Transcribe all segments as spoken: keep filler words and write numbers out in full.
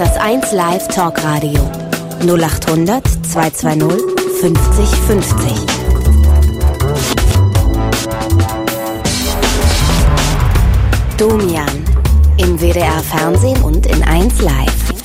Das eins Live Talkradio null acht hundert zweihundertzweißig fünfzig fünfzig. Domian im W D R Fernsehen und in eins Live.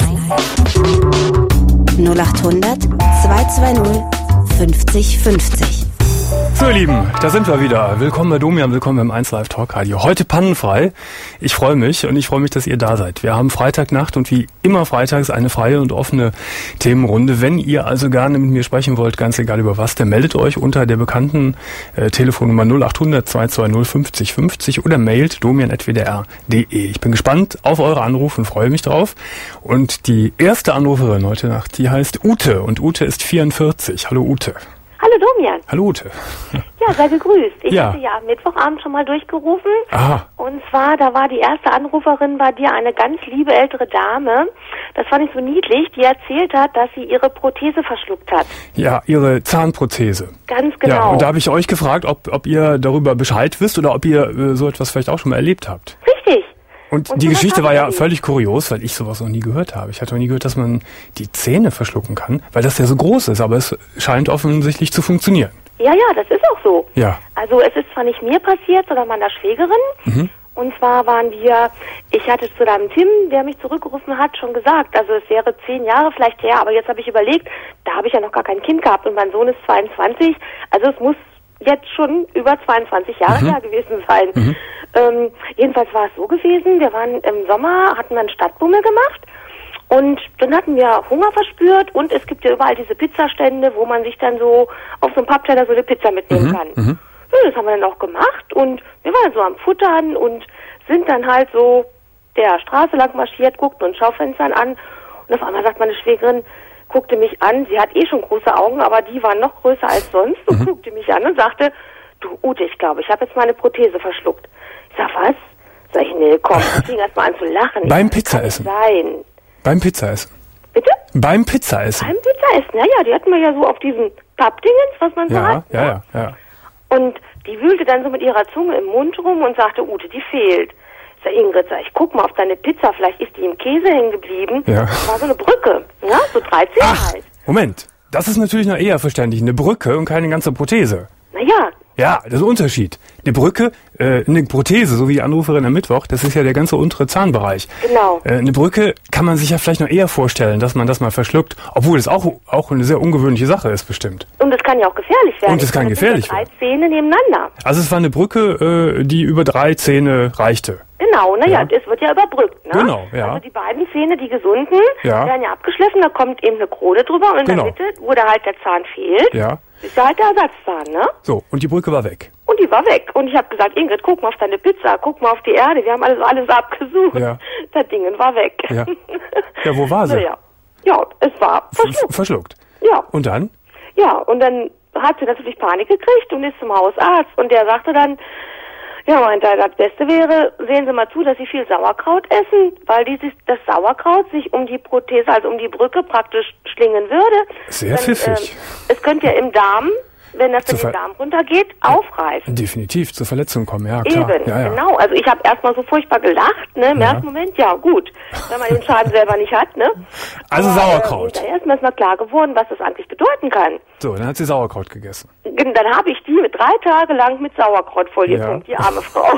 null acht hundert zweihundertzweißig fünfzig fünfzig. So ihr Lieben, da sind wir wieder. Willkommen bei Domian, willkommen beim eins Live Talkradio. Heute pannenfrei. Ich freue mich und ich freue mich, dass ihr da seid. Wir haben Freitagnacht und wie immer freitags eine freie und offene Themenrunde. Wenn ihr also gerne mit mir sprechen wollt, ganz egal über was, dann meldet euch unter der bekannten äh, Telefonnummer null acht hundert zweihundertzweißig fünfzig fünfzig oder mailt domian at w d r punkt d e. Ich bin gespannt auf eure Anrufe und freue mich drauf. Und die erste Anruferin heute Nacht, die heißt Ute und Ute ist vierundvierzig. Hallo Ute. Hallo Domian. Hallo Ute. Ja, sei gegrüßt. Ich ja. hatte ja am Mittwochabend schon mal durchgerufen. Aha. Und zwar, da war die erste Anruferin bei dir eine ganz liebe ältere Dame. Das fand ich so niedlich, die erzählt hat, dass sie ihre Prothese verschluckt hat. Ja, ihre Zahnprothese. Ganz genau. Ja, und da habe ich euch gefragt, ob, ob ihr darüber Bescheid wisst oder ob ihr äh, so etwas vielleicht auch schon mal erlebt habt. Richtig. Und, Und die sowas Geschichte hab war ich ja erlebt. völlig kurios, weil ich sowas noch nie gehört habe. Ich hatte noch nie gehört, dass man die Zähne verschlucken kann, weil das ja so groß ist, aber es scheint offensichtlich zu funktionieren. Ja, ja, das ist auch so. Ja. Also es ist zwar nicht mir passiert, sondern meiner Schwägerin. Mhm. Und zwar waren wir, ich hatte zu deinem Tim, der mich zurückgerufen hat, schon gesagt, also es wäre zehn Jahre vielleicht her, aber jetzt habe ich überlegt, da habe ich ja noch gar kein Kind gehabt und mein Sohn ist zweiundzwanzig, also es muss jetzt schon über zweiundzwanzig Jahre Mhm. her gewesen sein. Mhm. Ähm, jedenfalls war es so gewesen, wir waren im Sommer, hatten wir einen Stadtbummel gemacht und dann hatten wir Hunger verspürt und es gibt ja überall diese Pizzastände, wo man sich dann so auf so einem Pappteller so eine Pizza mitnehmen Mhm. kann. Mhm. Ja, das haben wir dann auch gemacht und wir waren so am Futtern und sind dann halt so der Straße lang marschiert, guckten uns Schaufenstern an und auf einmal sagt meine Schwägerin, guckte mich an, sie hat eh schon große Augen, aber die waren noch größer als sonst und mhm. guckte mich an und sagte, du Ute, ich glaube, ich habe jetzt meine Prothese verschluckt. Ich sag, was? Sag ich, nee, komm, ich fing erst mal an zu lachen. Beim Das kann Pizzaessen? nicht sein. Beim Pizzaessen. Bitte? Beim Pizzaessen. Beim Pizzaessen, ja, ja, die hatten wir ja so auf diesen Pappdingens, was man so Ja, hat. ja, ja, ja. Und die wühlte dann so mit ihrer Zunge im Mund rum und sagte, Ute, die fehlt. Ich sag, Ingrid, sag ich, guck mal auf deine Pizza, vielleicht ist die im Käse hängen geblieben. Ja. Das war so eine Brücke, ja, so dreizehn Ach, halt. Moment. Das ist natürlich noch eher verständlich. Eine Brücke und keine ganze Prothese. Naja, Ja, das ist ein Unterschied. Eine Brücke, äh, eine Prothese, so wie die Anruferin am Mittwoch, das ist ja der ganze untere Zahnbereich. genau. Äh, eine Brücke kann man sich ja vielleicht noch eher vorstellen, dass man das mal verschluckt, obwohl es auch, auch eine sehr ungewöhnliche Sache ist, bestimmt. Und es kann ja auch gefährlich werden. Und es kann Das sind ja gefährlich drei werden. Zähne nebeneinander. Also es war eine Brücke, äh, die über drei Zähne reichte. Genau, naja, Ja. es wird ja überbrückt, ne? Genau, ja. Also die beiden Zähne, die gesunden, Ja. werden ja abgeschliffen, da kommt eben eine Krone drüber und in Genau. der Mitte, wo da halt der Zahn fehlt, Ja. ist ja halt der Ersatzzahn, ne? So, und die Brücke war weg. Und die war weg. Und ich habe gesagt, Ingrid, guck mal auf deine Pizza, guck mal auf die Erde, wir haben alles, alles abgesucht. Ja. Das Ding war weg. Ja. Ja, wo war sie? Naja. Ja, es war F- verschluckt. Verschluckt. Ja. Und dann? Ja, und dann hat sie natürlich Panik gekriegt und ist zum Hausarzt. Und der sagte dann, ja, meinte er, das Beste wäre, sehen Sie mal zu, dass Sie viel Sauerkraut essen, weil dieses, das Sauerkraut sich um die Prothese, also um die Brücke praktisch schlingen würde. Sehr Dann, pfiffig. ähm, es könnte ja im Darm, wenn das Zu in den ver- Darm runtergeht, aufreißen. Definitiv zur Verletzung kommen, ja klar. Eben, ja, ja. genau. Also ich habe erstmal so furchtbar gelacht, ne? Im Ja. ersten Moment, ja gut, wenn man den Schaden selber nicht hat, ne? Also Aber, Sauerkraut. Äh, hinterher ist mir erstmal klar geworden, was das eigentlich bedeuten kann. So, dann hat sie Sauerkraut gegessen. Dann habe ich die mit drei Tage lang mit Sauerkraut vollgepumpt, Ja. die arme Frau.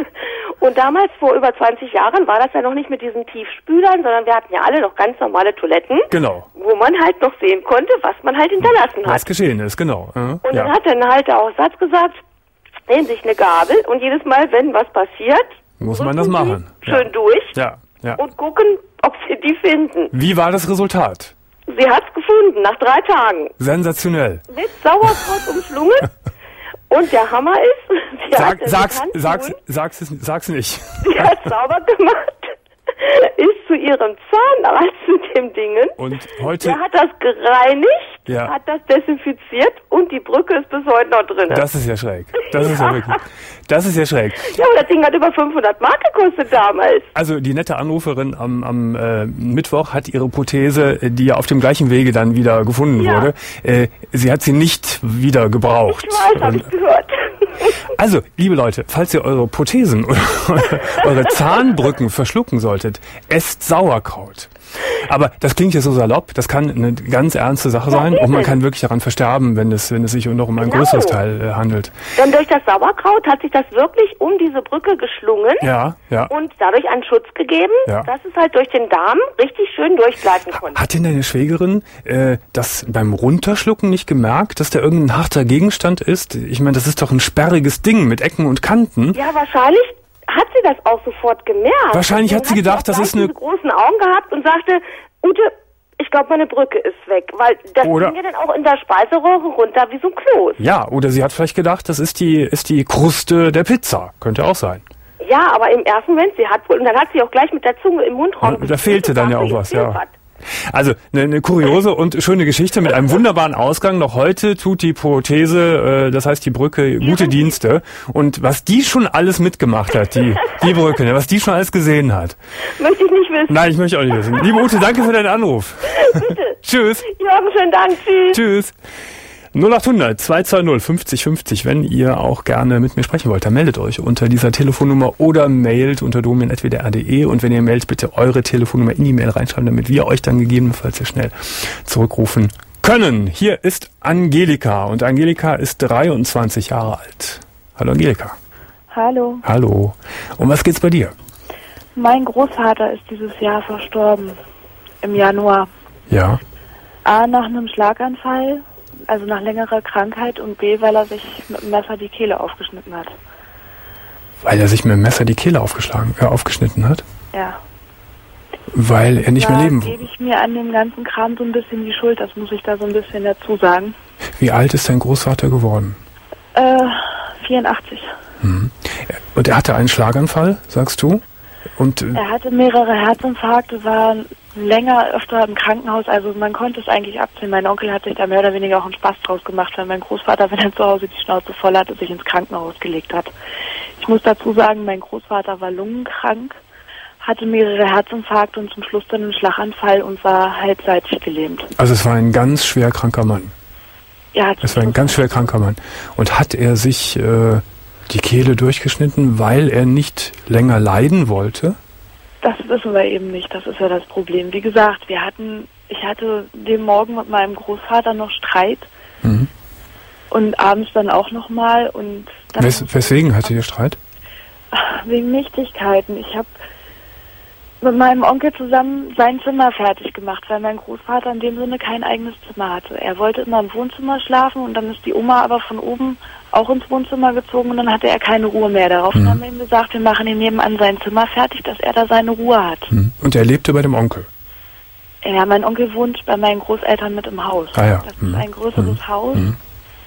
Und damals, vor über zwanzig Jahren, war das ja noch nicht mit diesen Tiefspülern, sondern wir hatten ja alle noch ganz normale Toiletten, Genau. wo man halt noch sehen konnte, was man halt hinterlassen hat. Was geschehen ist, genau. Ja. Und ja. dann hat dann halt der Aussatz gesagt, nehmen sich eine Gabel und jedes Mal, wenn was passiert, Muss man das drücken Sie machen. schön Ja. durch Ja, ja. und gucken, ob sie die finden. Wie war das Resultat? Sie hat's gefunden, nach drei Tagen. Sensationell. Mit Sauerkraut umschlungen. Und der Hammer ist, sie Sag, hat den sag's, bekannten sag's, Hund, sag's, es- sag's nicht. sie hat sauber gemacht, ist zu ihrem Zahnarzt mit dem Dingen. Und heute, Der hat das gereinigt, Ja. hat das desinfiziert und die Brücke ist bis heute noch drin. das ist ja schräg. Das ist ja wirklich, das ist ja schräg. Ja, aber das Ding hat über fünfhundert Mark gekostet damals. Also die nette Anruferin am, am äh, Mittwoch hat ihre Prothese, äh, die ja auf dem gleichen Wege dann wieder gefunden Ja. wurde, äh, sie hat sie nicht wieder gebraucht. Ich weiß, hab Und- ich gehört. Also, liebe Leute, falls ihr eure Prothesen oder eure Zahnbrücken verschlucken solltet, esst Sauerkraut. Aber das klingt ja so salopp, das kann eine ganz ernste Sache Ja, sein eben. und man kann wirklich daran versterben, wenn es, wenn es sich noch um ein Genau. größeres Teil äh, handelt. Denn durch das Sauerkraut hat sich das wirklich um diese Brücke geschlungen Ja, ja. und dadurch einen Schutz gegeben, Ja. dass es halt durch den Darm richtig schön durchgleiten konnte. Hat denn deine Schwägerin äh, das beim Runterschlucken nicht gemerkt, dass da irgendein harter Gegenstand ist? Ich meine, das ist doch ein sperriges Ding mit Ecken und Kanten. Ja, wahrscheinlich hat sie das auch sofort gemerkt. Wahrscheinlich hat sie Deswegen gedacht, sie auch das ist gleich eine- diese großen Augen gehabt und sagte, Ute, ich glaube, meine Brücke ist weg, weil das Oder- ging ja dann auch in der Speiseröhre runter wie so ein Kloß. Ja, oder sie hat vielleicht gedacht, das ist die ist die Kruste der Pizza. Könnte auch sein. Ja, aber im ersten Moment, sie hat wohl, und dann hat sie auch gleich mit der Zunge im Mundraum Ja, da gespielt fehlte und dann ja sagte, auch was, "Jetzt fehlt ja. Also eine, eine kuriose und schöne Geschichte mit einem wunderbaren Ausgang. Noch heute tut die Prothese, äh, das heißt die Brücke, gute Dienste. Und was die schon alles mitgemacht hat, die die Brücke, ne, was die schon alles gesehen hat. Möchte ich nicht wissen. Nein, ich möchte auch nicht wissen. Liebe Ute, danke für deinen Anruf. Bitte. Tschüss. Jürgen, schönen Dank. Tschüss. Tschüss. null acht hundert zwei zwei null fünfzig fünfzig, wenn ihr auch gerne mit mir sprechen wollt, dann meldet euch unter dieser Telefonnummer oder mailt unter domian at w d r punkt d e und wenn ihr mailt, bitte eure Telefonnummer in die Mail reinschreiben, damit wir euch dann gegebenenfalls sehr schnell zurückrufen können. Hier ist Angelika und Angelika ist dreiundzwanzig Jahre alt. Hallo Angelika. Hallo. Hallo. Um was geht's bei dir? Mein Großvater ist dieses Jahr verstorben. Im Januar. Ja. A, nach einem Schlaganfall, also nach längerer Krankheit, und B, weil er sich mit dem Messer die Kehle aufgeschnitten hat. Weil er sich mit dem Messer die Kehle aufgeschlagen, äh, aufgeschnitten hat? Ja. Weil er nicht da mehr leben gebe ich mir an dem ganzen Kram so ein bisschen die Schuld, das muss ich da so ein bisschen dazu sagen. Wie alt ist dein Großvater geworden? Äh, vierundachtzig. Mhm. Und er hatte einen Schlaganfall, sagst du? Und äh, Er hatte mehrere Herzinfarkte, war länger öfter im Krankenhaus, also man konnte es eigentlich absehen. Mein Onkel hat sich da mehr oder weniger auch einen Spaß draus gemacht, weil mein Großvater, wenn er zu Hause die Schnauze voll hatte, sich ins Krankenhaus gelegt hat. Ich muss dazu sagen, mein Großvater war lungenkrank, hatte mehrere Herzinfarkte und zum Schluss dann einen Schlaganfall und war halbseitig gelähmt. also es war ein ganz schwer kranker Mann. Ja, Es war ein ganz schwer kranker Mann. Und hat er sich äh, die Kehle durchgeschnitten, weil er nicht länger leiden wollte? Das wissen wir eben nicht, das ist ja das Problem. Wie gesagt, wir hatten, ich hatte den Morgen mit meinem Großvater noch Streit Mhm. und abends dann auch nochmal und dann Wes weswegen hatte ihr Streit? wegen Nichtigkeiten. Ich habe mit meinem Onkel zusammen sein Zimmer fertig gemacht, weil mein Großvater in dem Sinne kein eigenes Zimmer hatte. Er wollte immer im Wohnzimmer schlafen und dann ist die Oma aber von oben auch ins Wohnzimmer gezogen und dann hatte er keine Ruhe mehr. Daraufhin Mhm. haben wir ihm gesagt, wir machen ihm nebenan sein Zimmer fertig, dass er da seine Ruhe hat. Mhm. Und er lebte bei dem Onkel? Ja, mein Onkel wohnt bei meinen Großeltern mit im Haus. Ah ja. Das Mhm. ist ein größeres Mhm. Haus Mhm.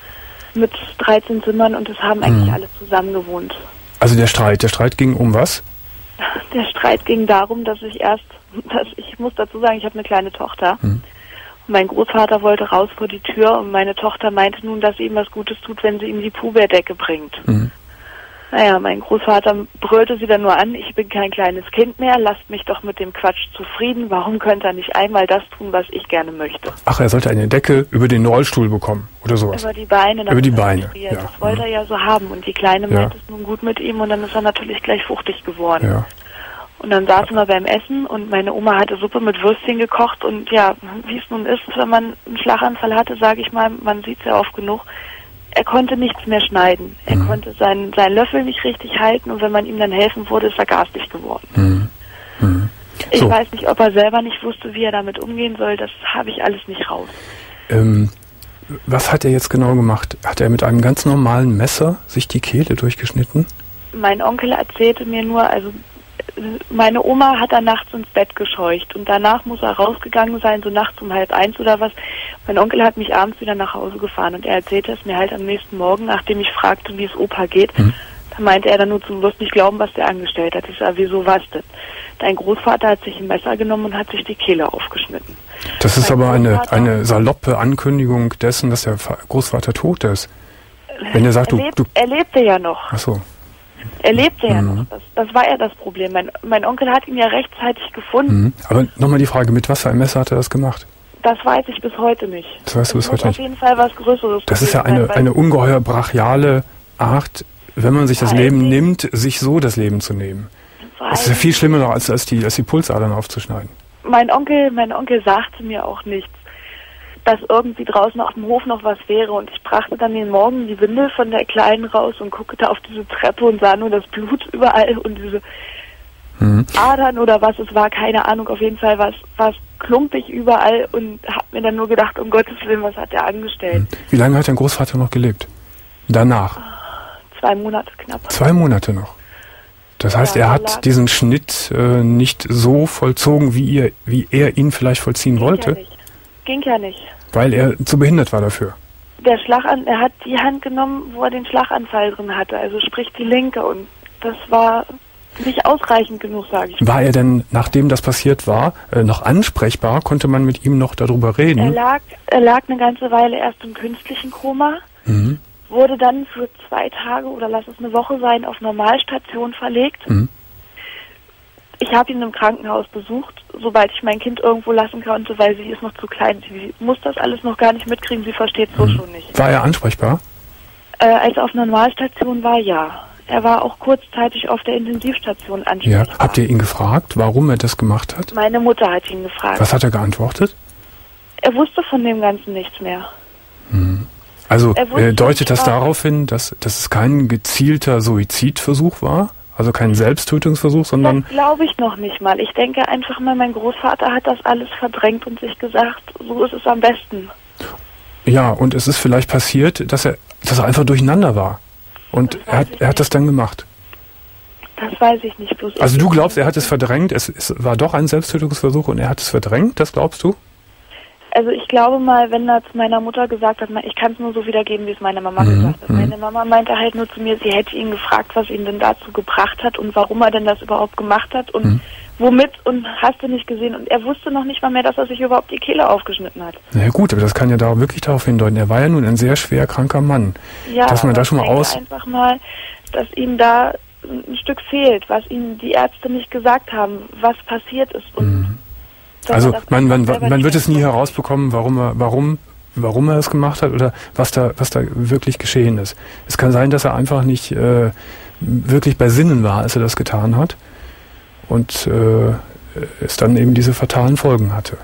mit dreizehn Zimmern und es haben eigentlich Mhm. alle zusammen gewohnt. Also der Streit, der Streit ging um was? Der Streit ging darum, dass ich erst, dass ich muss dazu sagen, ich habe eine kleine Tochter. Mhm. Und mein Großvater wollte raus vor die Tür und meine Tochter meinte nun, dass sie ihm was Gutes tut, wenn sie ihm die Pubeerdecke bringt. Mhm. Naja, mein Großvater brüllte sie dann nur an, ich bin kein kleines Kind mehr, lasst mich doch mit dem Quatsch zufrieden, warum könnte er nicht einmal das tun, was ich gerne möchte? Ach, er sollte eine Decke über den Rollstuhl bekommen oder sowas. Über die Beine. Über die damit er Beine, sich friert. ja. Das wollte er ja so haben und die Kleine Ja. meint es nun gut mit ihm und dann ist er natürlich gleich fuchtig geworden. Ja. Und dann saßen wir beim Essen und meine Oma hatte Suppe mit Würstchen gekocht und ja, wie es nun ist, wenn man einen Schlaganfall hatte, sage ich mal, man sieht es ja oft genug, er konnte nichts mehr schneiden. Er Mhm. konnte seinen, seinen Löffel nicht richtig halten und wenn man ihm dann helfen wurde, ist er garstig geworden. Mhm. Mhm. Ich So. weiß nicht, ob er selber nicht wusste, wie er damit umgehen soll, das habe ich alles nicht raus. Ähm, was hat er jetzt genau gemacht? Hat er mit einem ganz normalen Messer sich die Kehle durchgeschnitten? Mein Onkel erzählte mir nur, also meine Oma hat er nachts ins Bett gescheucht und danach muss er rausgegangen sein, so nachts um halb eins oder was. Mein Onkel hat mich abends wieder nach Hause gefahren und er erzählte es mir halt am nächsten Morgen, nachdem ich fragte, wie es Opa geht. Mhm. Da meinte er dann nur, du wirst nicht glauben, was der angestellt hat. Ich sage, wieso was denn? Dein Großvater hat sich ein Messer genommen und hat sich die Kehle aufgeschnitten. Das ist Mein aber eine, Großvater- eine saloppe Ankündigung dessen, dass der Fa- Großvater tot ist. Wenn er sagt, er, du, lebt, du... er lebte ja noch. Ach so. Er lebte ja Mhm. noch. Das, das war ja das Problem. Mein, mein Onkel hat ihn ja rechtzeitig gefunden. Mhm. Aber nochmal die Frage, mit was für einem Messer hat er das gemacht? Das weiß ich bis heute nicht. Das weißt du bis Es heute muss nicht. auf jeden Fall was Größeres Das ist ja gewesen eine, sein, weil- eine ungeheuer brachiale Art, wenn man sich das Vor Leben allen nimmt, sich so das Leben zu nehmen. vor Das ist ja allem- viel schlimmer noch, als, als, die, als die Pulsadern aufzuschneiden. mein Onkel, mein Onkel sagte mir auch nichts, dass irgendwie draußen auf dem Hof noch was wäre. Und ich brachte dann den Morgen die Windel von der Kleinen raus und guckte auf diese Treppe und sah nur das Blut überall und diese mhm. Adern oder was es war, keine Ahnung. Auf jeden Fall war es klumpig überall und habe mir dann nur gedacht, um Gottes Willen, was hat der angestellt? Wie lange hat dein Großvater noch gelebt? Danach? Zwei Monate knapp. Zwei Monate noch? Das heißt, ja, er hat lag. diesen Schnitt äh, nicht so vollzogen, wie, ihr, wie er ihn vielleicht vollziehen Ging wollte? Ja nicht. Ging ja nicht. Weil er zu behindert war dafür? Der Schlagan, er hat die Hand genommen, wo er den Schlaganfall drin hatte, also sprich die linke. Und das war nicht ausreichend genug, sage ich mal. War er denn, nachdem das passiert war, äh, noch ansprechbar? Konnte man mit ihm noch darüber reden? Er lag, er lag eine ganze Weile erst im künstlichen Koma. Mhm. Wurde dann für zwei Tage oder lass es eine Woche sein auf Normalstation verlegt. Mhm. Ich habe ihn im Krankenhaus besucht, sobald ich mein Kind irgendwo lassen konnte, weil sie ist noch zu klein. Sie muss das alles noch gar nicht mitkriegen, sie versteht so mhm. schon nicht. War er ansprechbar? Äh, als er auf Normalstation war, ja. Er war auch kurzzeitig auf der Intensivstation ansprechbar. Ja. Habt ihr ihn gefragt, warum er das gemacht hat? Meine Mutter hat ihn gefragt. Was hat er geantwortet? Er wusste von dem Ganzen nichts mehr. Mhm. Also äh, deutet das darauf hin, dass, dass es kein gezielter Suizidversuch war? Also kein Selbsttötungsversuch, sondern... Das glaube ich noch nicht mal. Ich denke einfach mal, mein Großvater hat das alles verdrängt und sich gesagt, so ist es am besten. Ja, und es ist vielleicht passiert, dass er, dass er einfach durcheinander war. Und er hat, er hat das dann gemacht. Das weiß ich nicht. Bloß also du glaubst, er hat es verdrängt, es, es war doch ein Selbsttötungsversuch und er hat es verdrängt, das glaubst du? Also ich glaube mal, wenn er zu meiner Mutter gesagt hat, ich kann es nur so wiedergeben, wie es meine Mama mhm. gesagt hat. Meine Mama meinte halt nur zu mir, sie hätte ihn gefragt, was ihn denn dazu gebracht hat und warum er denn das überhaupt gemacht hat und mhm. womit und hast du nicht gesehen. Und er wusste noch nicht mal mehr, dass er sich überhaupt die Kehle aufgeschnitten hat. Na ja, gut, aber das kann ja da wirklich darauf hindeuten. Er war ja nun ein sehr schwer kranker Mann. Ja, dass man da schon mal aus einfach mal, dass ihm da ein Stück fehlt, was ihm die Ärzte nicht gesagt haben, was passiert ist. Und mhm. Also man, man, man wird es nie herausbekommen, warum er, warum, warum er es gemacht hat oder was da, was da wirklich geschehen ist. Es kann sein, dass er einfach nicht äh, wirklich bei Sinnen war, als er das getan hat und äh, es dann eben diese fatalen Folgen hatte.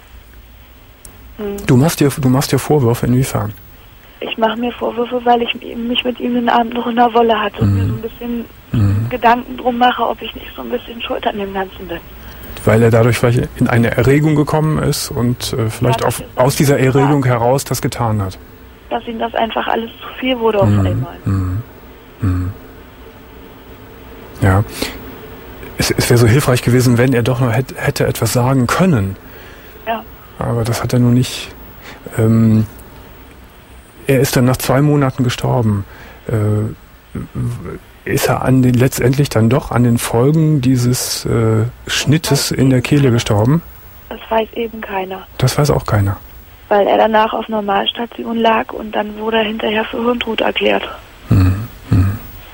Hm. Du machst dir, du machst dir Vorwürfe, inwiefern? Ich mache mir Vorwürfe, weil ich mich mit ihm den Abend noch in der Wolle hatte und hm. mir so ein bisschen hm. Gedanken drum mache, ob ich nicht so ein bisschen schuld an dem Ganzen bin. Weil er dadurch vielleicht in eine Erregung gekommen ist und äh, vielleicht ja, auf, aus dieser Erregung wahr. heraus das getan hat. Dass ihm das einfach alles zu viel wurde auf mm, einmal. Mm, mm. Ja. Es, es wäre so hilfreich gewesen, wenn er doch noch hätte, hätte etwas sagen können. Ja. Aber das hat er nun nicht. Ähm, er ist dann nach zwei Monaten gestorben. Äh, Ist er an den, letztendlich dann doch an den Folgen dieses äh, Schnittes in der Kehle gestorben? Das weiß eben keiner. Das weiß auch keiner. Weil er danach auf Normalstation lag und dann wurde er hinterher für Hirntod erklärt. Hm, hm.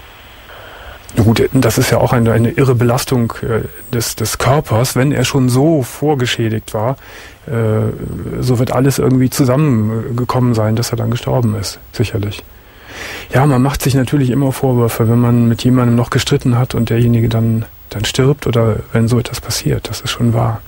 Gut, das ist ja auch eine, eine irre Belastung äh, des, des Körpers. Wenn er schon so vorgeschädigt war, äh, so wird alles irgendwie zusammengekommen sein, dass er dann gestorben ist, sicherlich. Ja, man macht sich natürlich immer Vorwürfe, wenn man mit jemandem noch gestritten hat und derjenige dann, dann stirbt oder wenn so etwas passiert. Das ist schon wahr.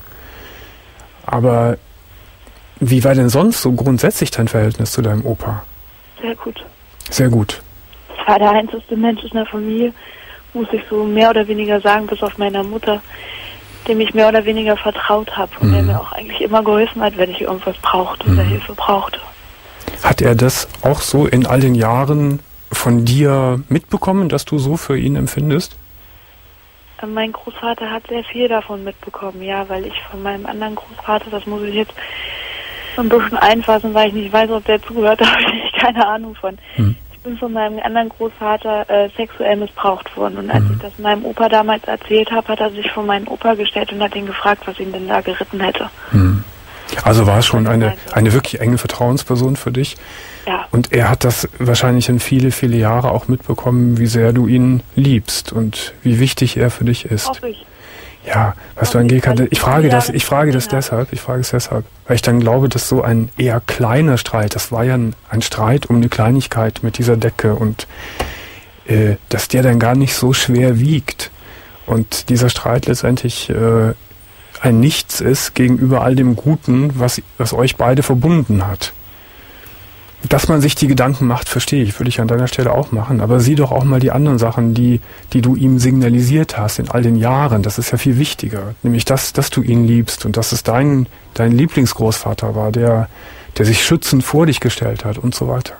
Aber wie war denn sonst so grundsätzlich dein Verhältnis zu deinem Opa? Sehr gut. Sehr gut. Ich war der einzige Mensch in der Familie, muss ich so mehr oder weniger sagen, bis auf meiner Mutter, dem ich mehr oder weniger vertraut habe und mhm. der mir auch eigentlich immer geholfen hat, wenn ich irgendwas brauchte oder mhm. Hilfe brauchte. Hat er das auch so in all den Jahren von dir mitbekommen, dass du so für ihn empfindest? Mein Großvater hat sehr viel davon mitbekommen, ja, weil ich von meinem anderen Großvater, das muss ich jetzt ein bisschen einfassen, weil ich nicht weiß, ob der zugehört, da habe ich keine Ahnung von. Hm. Ich bin von meinem anderen Großvater äh, sexuell missbraucht worden und als hm. ich das meinem Opa damals erzählt habe, hat er sich vor meinen Opa gestellt und hat ihn gefragt, was ihn denn da geritten hätte. Hm. Also war es schon eine, eine wirklich enge Vertrauensperson für dich? Ja. Und er hat das wahrscheinlich in viele, viele Jahre auch mitbekommen, wie sehr du ihn liebst und wie wichtig er für dich ist. Hoffe ich. Ja, weißt du, Angelika, ich frage das, ich frage das deshalb, ich frage es deshalb, weil ich dann glaube, dass so ein eher kleiner Streit, das war ja ein, ein Streit um eine Kleinigkeit mit dieser Decke und äh, dass der dann gar nicht so schwer wiegt und dieser Streit letztendlich äh, ein Nichts ist gegenüber all dem Guten, was, was euch beide verbunden hat. Dass man sich die Gedanken macht, verstehe ich, würde ich an deiner Stelle auch machen. Aber sieh doch auch mal die anderen Sachen, die, die du ihm signalisiert hast in all den Jahren. Das ist ja viel wichtiger. Nämlich das, dass du ihn liebst und dass es dein, dein Lieblingsgroßvater war, der, der sich schützend vor dich gestellt hat und so weiter.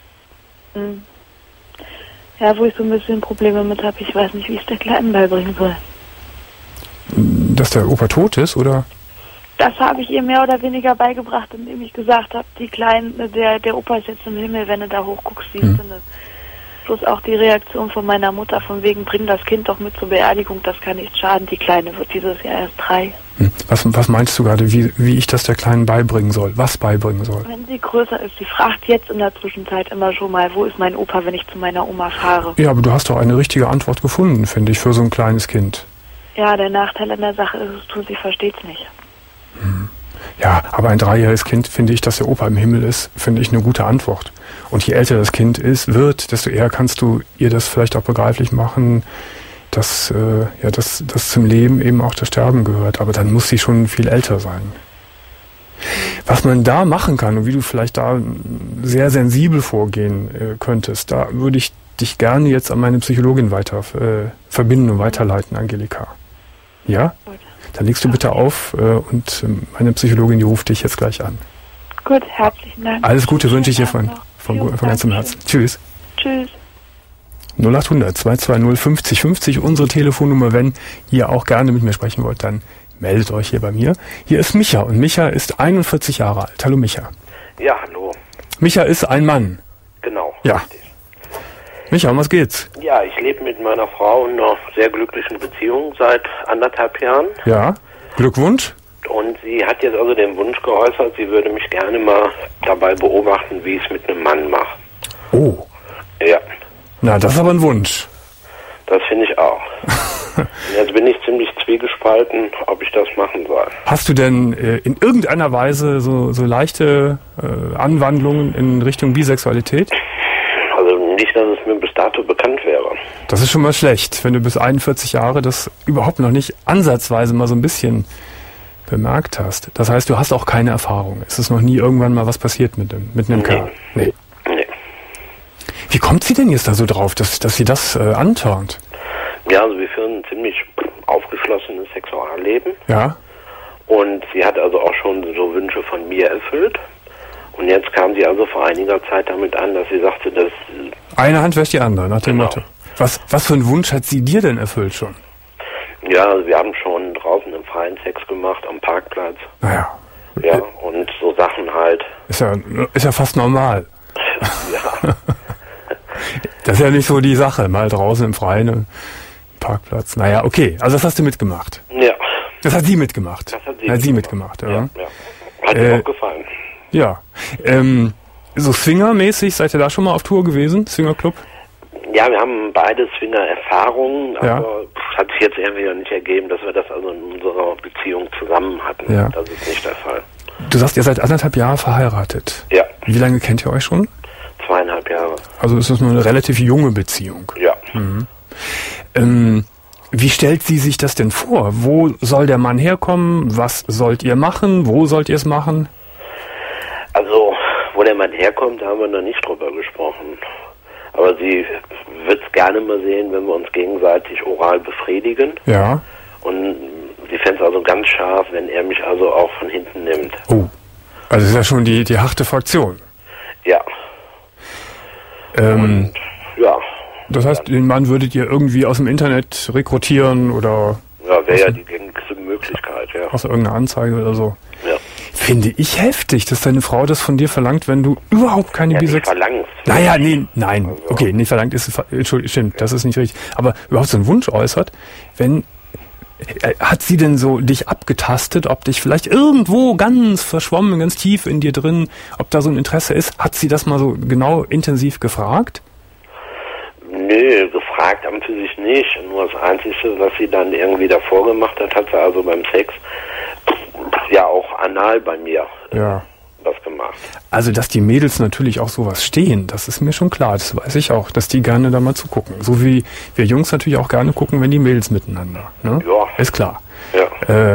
Ja, wo ich so ein bisschen Probleme mit habe, ich weiß nicht, wie ich es der Kleinen beibringen soll. Dass der Opa tot ist, oder? Das habe ich ihr mehr oder weniger beigebracht, indem ich gesagt habe, die Kleinen, der, der Opa ist jetzt im Himmel, wenn du da hochguckst, siehst hm. du ne. Bloß auch die Reaktion von meiner Mutter, von wegen, bring das Kind doch mit zur Beerdigung, das kann nicht schaden, die Kleine wird dieses Jahr erst drei. Hm. Was, was meinst du gerade, wie, wie ich das der Kleinen beibringen soll? Was beibringen soll? Wenn sie größer ist, sie fragt jetzt in der Zwischenzeit immer schon mal, wo ist mein Opa, wenn ich zu meiner Oma fahre? Ja, aber du hast doch eine richtige Antwort gefunden, finde ich, für so ein kleines Kind. Ja, der Nachteil an der Sache ist, es, sie versteht's nicht. Hm. Ja, aber ein dreijähriges Kind, finde ich, dass der Opa im Himmel ist, finde ich eine gute Antwort. Und je älter das Kind ist, wird, desto eher kannst du ihr das vielleicht auch begreiflich machen, dass, äh, ja, dass, dass zum Leben eben auch das Sterben gehört. Aber dann muss sie schon viel älter sein. Was man da machen kann und wie du vielleicht da sehr sensibel vorgehen äh, könntest, da würde ich dich gerne jetzt an meine Psychologin weiter äh, verbinden und weiterleiten, Angelika. Ja? Gut. Dann legst du bitte auf äh, und meine Psychologin, die ruft dich jetzt gleich an. Gut, herzlichen Dank. Alles Gute wünsche ich dir von, von, von ganzem Herzen. Tschüss. Tschüss. null acht hundert zwei zwei null fünfzig fünfzig, unsere Telefonnummer. Wenn ihr auch gerne mit mir sprechen wollt, dann meldet euch hier bei mir. Hier ist Micha und Micha ist einundvierzig Jahre alt. Hallo Micha. Ja, hallo. Micha ist ein Mann. Genau. Ja. Richtig. Micha, um was geht's? Ja, ich lebe mit meiner Frau in einer sehr glücklichen Beziehung seit anderthalb Jahren. Ja, Glückwunsch. Und sie hat jetzt also den Wunsch geäußert, sie würde mich gerne mal dabei beobachten, wie ich es mit einem Mann mache. Oh. Ja. Na, das ist aber ein Wunsch. Das finde ich auch. Und jetzt bin ich ziemlich zwiegespalten, ob ich das machen soll. Hast du denn äh, in irgendeiner Weise so, so leichte äh, Anwandlungen in Richtung Bisexualität? Also nicht, dass es mir bis dato bekannt wäre. Das ist schon mal schlecht, wenn du bis einundvierzig Jahre das überhaupt noch nicht ansatzweise mal so ein bisschen bemerkt hast. Das heißt, du hast auch keine Erfahrung. Es ist noch nie irgendwann mal was passiert mit einem, mit einem Nee. Kerl. Nee. Nee. Wie kommt sie denn jetzt da so drauf, dass, dass sie das äh, antörnt? Ja, also wir führen ein ziemlich aufgeschlossenes Sexualleben. Ja? Und sie hat also auch schon so Wünsche von mir erfüllt. Und jetzt kam sie also vor einiger Zeit damit an, dass sie sagte, dass... Eine Hand wäscht die andere, nach dem Genau. Motto. Was, was für einen Wunsch hat sie dir denn erfüllt schon? Ja, also wir haben schon draußen im freien Sex gemacht, am Parkplatz. Naja, Ja, und so Sachen halt. ist ja, ist ja fast normal. Ja, Das ist ja nicht so die Sache, mal draußen im Freien, im Parkplatz. Naja, okay, also das hast du mitgemacht. ja. Das hat sie mitgemacht. Das hat sie hat sie mitgemacht. mitgemacht, ja. Ja, ja. Hat Äh, mir auch gefallen. Ja. Ähm, so Swinger-mäßig, seid ihr da schon mal auf Tour gewesen? Swinger-Club? Ja, wir haben beide Swinger-Erfahrungen, Ja. aber es hat sich jetzt irgendwie noch nicht ergeben, dass wir das also in unserer Beziehung zusammen hatten. Ja. Das ist nicht der Fall. Du sagst, ihr seid anderthalb Jahre verheiratet. Ja, Wie lange kennt ihr euch schon? zweieinhalb Jahre. Also ist das nur eine relativ junge Beziehung. Ja. Ähm, wie stellt sie sich das denn vor? Wo soll der Mann herkommen? Was sollt ihr machen? Wo sollt ihr es machen? Also, wo der Mann herkommt, da haben wir noch nicht drüber gesprochen. Aber sie wird es gerne mal sehen, wenn wir uns gegenseitig oral befriedigen. Ja. Und sie fände es also ganz scharf, wenn er mich also auch von hinten nimmt. Oh. Also das ist ja schon die, die harte Fraktion. Ja. Ähm, Ja. das heißt, den Mann würdet ihr irgendwie aus dem Internet rekrutieren oder Ja, wäre ja die gängigste Möglichkeit, ja. aus irgendeiner Anzeige oder so. Ja. Finde ich heftig, dass deine Frau das von dir verlangt, wenn du überhaupt keine Ja, nicht Bisex... verlangt. Naja, nee, nein. Also- Okay, nicht verlangt ist... Entschuldigung, stimmt, das ist nicht richtig. Aber überhaupt so einen Wunsch äußert, wenn... äh, Hat sie denn so dich abgetastet, ob dich vielleicht irgendwo ganz verschwommen, ganz tief in dir drin, ob da so ein Interesse ist? Hat sie das mal so genau intensiv gefragt? Nö, gefragt an für sich nicht. Nur das Einzige, was sie dann irgendwie davor gemacht hat, hat sie also beim Sex ja auch anal bei mir Ja. was gemacht. Also, dass die Mädels natürlich auch sowas stehen, das ist mir schon klar, das weiß ich auch, dass die gerne da mal zugucken. So wie wir Jungs natürlich auch gerne gucken, wenn die Mädels miteinander. Ne? Ja. Ist klar. Ja. Äh,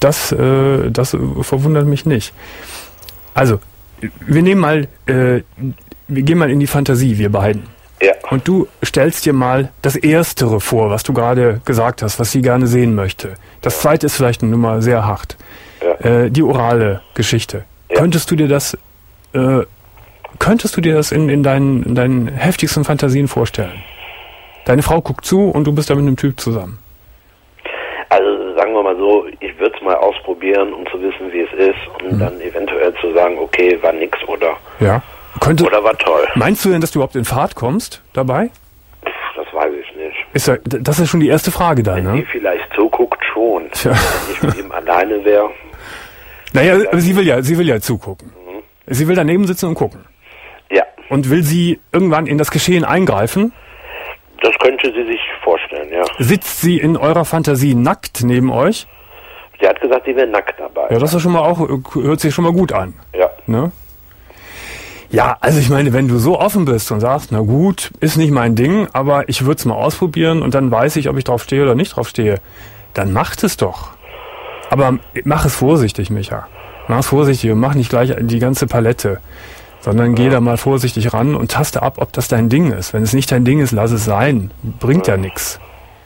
das, äh, das verwundert mich nicht. Also, wir nehmen mal, äh, wir gehen mal in die Fantasie, wir beiden. Ja. Und du stellst dir mal das Erstere vor, was du gerade gesagt hast, was sie gerne sehen möchte. Das Zweite ist vielleicht eine Nummer sehr hart. Ja. Äh, die orale Geschichte. Ja. Könntest du dir das, äh, könntest du dir das in, in, deinen, in deinen heftigsten Fantasien vorstellen? Deine Frau guckt zu und du bist da mit einem Typ zusammen. Also sagen wir mal so, ich würde es mal ausprobieren, um zu wissen, wie es ist und mhm. dann eventuell zu sagen, okay, war nix oder ja. Könnte, oder war toll. Meinst du denn, dass du überhaupt in Fahrt kommst dabei? Das weiß ich nicht. Ist ja, das ist schon die erste Frage dann, Wenn ne? sie vielleicht zuguckt, schon. Tja. Wenn ich mit ihm alleine wäre. Naja, aber sie will ja, sie will ja zugucken. Mhm. Sie will daneben sitzen und gucken. Ja. Und will sie irgendwann in das Geschehen eingreifen? Das könnte sie sich vorstellen, ja. Sitzt sie in eurer Fantasie nackt neben euch? Sie hat gesagt, sie wäre nackt dabei. Ja, das ist schon mal auch, hört sich schon mal gut an. Ja. Ne? Ja, also ich meine, wenn du so offen bist und sagst, na gut, ist nicht mein Ding, aber ich würde es mal ausprobieren und dann weiß ich, ob ich drauf stehe oder nicht drauf stehe, dann macht es doch. Aber mach es vorsichtig, Micha. Mach es vorsichtig und mach nicht gleich die ganze Palette, sondern ja. geh da mal vorsichtig ran und taste ab, ob das dein Ding ist. Wenn es nicht dein Ding ist, lass es sein. Bringt ja, ja nichts.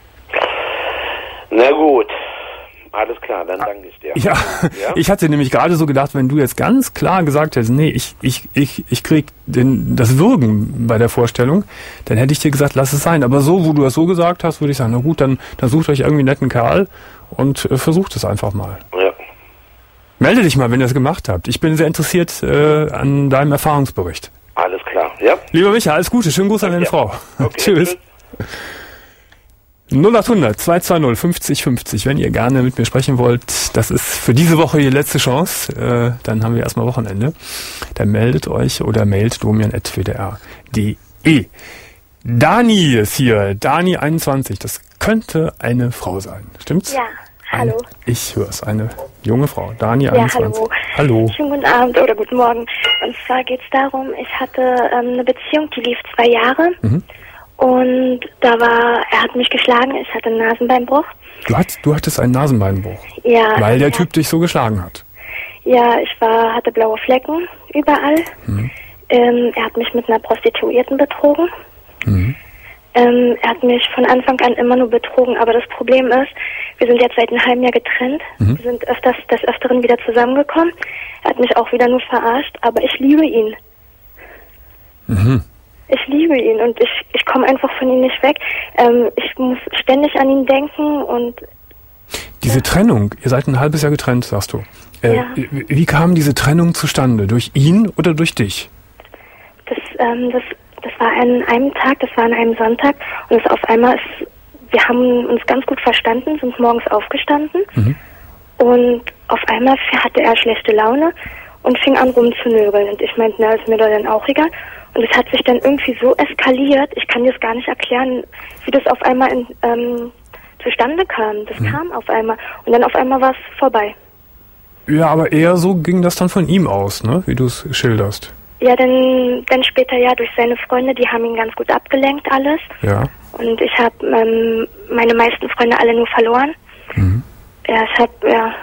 Na gut. Alles klar, dann danke ich dir. Ja, ja, ich hatte nämlich gerade so gedacht, wenn du jetzt ganz klar gesagt hättest, nee, ich, ich, ich, ich krieg den, das Würgen bei der Vorstellung, dann hätte ich dir gesagt, lass es sein. Aber so, wo du das so gesagt hast, würde ich sagen, na gut, dann, dann sucht euch irgendwie einen netten Kerl und äh, versucht es einfach mal. Ja. Melde dich mal, wenn ihr es gemacht habt. Ich bin sehr interessiert äh, an deinem Erfahrungsbericht. Alles klar, ja. Lieber Micha, alles Gute, schönen Gruß an deine ja. Frau. Okay, tschüss. tschüss. null acht hundert zwei zwei null fünfzig fünfzig, wenn ihr gerne mit mir sprechen wollt, das ist für diese Woche die letzte Chance, äh, dann haben wir erstmal Wochenende, dann meldet euch oder mailt domian at w d r punkt d e. Dani ist hier, Dani einundzwanzig, das könnte eine Frau sein, stimmt's? Ja, hallo. Ein, ich höre es, eine junge Frau, Dani ja, einundzwanzig. Hallo. Hallo. Schönen guten Abend oder guten Morgen. Und zwar geht es darum, ich hatte ähm, eine Beziehung, die lief zwei Jahre. Mhm. Und da war, er hat mich geschlagen, ich hatte einen Nasenbeinbruch. Du, hat, du hattest einen Nasenbeinbruch? Ja. Weil der ja. Typ dich so geschlagen hat? Ja, ich war, hatte blaue Flecken überall. Mhm. Ähm, er hat mich mit einer Prostituierten betrogen. Mhm. Ähm, er hat mich von Anfang an immer nur betrogen, aber das Problem ist, wir sind jetzt seit einem halben Jahr getrennt. Mhm. Wir sind öfters, des Öfteren wieder zusammengekommen. Er hat mich auch wieder nur verarscht, aber ich liebe ihn. Mhm. Ich liebe ihn und ich, ich komme einfach von ihm nicht weg. Ähm, ich muss ständig an ihn denken und... Diese ja. Trennung, ihr seid ein halbes Jahr getrennt, sagst du. Äh, ja. Wie kam diese Trennung zustande? Durch ihn oder durch dich? Das, ähm, das, das war an einem Tag, das war an einem Sonntag und das auf einmal ist, wir haben uns ganz gut verstanden, sind morgens aufgestanden mhm. und auf einmal hatte er schlechte Laune und fing an rumzunörgeln und ich meinte, na, ist mir doch dann auch egal. Und es hat sich dann irgendwie so eskaliert, ich kann dir das gar nicht erklären, wie das auf einmal in, ähm, zustande kam. Das mhm. kam auf einmal. Und dann auf einmal war es vorbei. Ja, aber eher so ging das dann von ihm aus, ne? Wie du es schilderst. Ja, dann, dann später ja durch seine Freunde, die haben ihn ganz gut abgelenkt alles. Ja. Und ich habe ähm, meine meisten Freunde alle nur verloren. Mhm. Ja, ich habe, ja...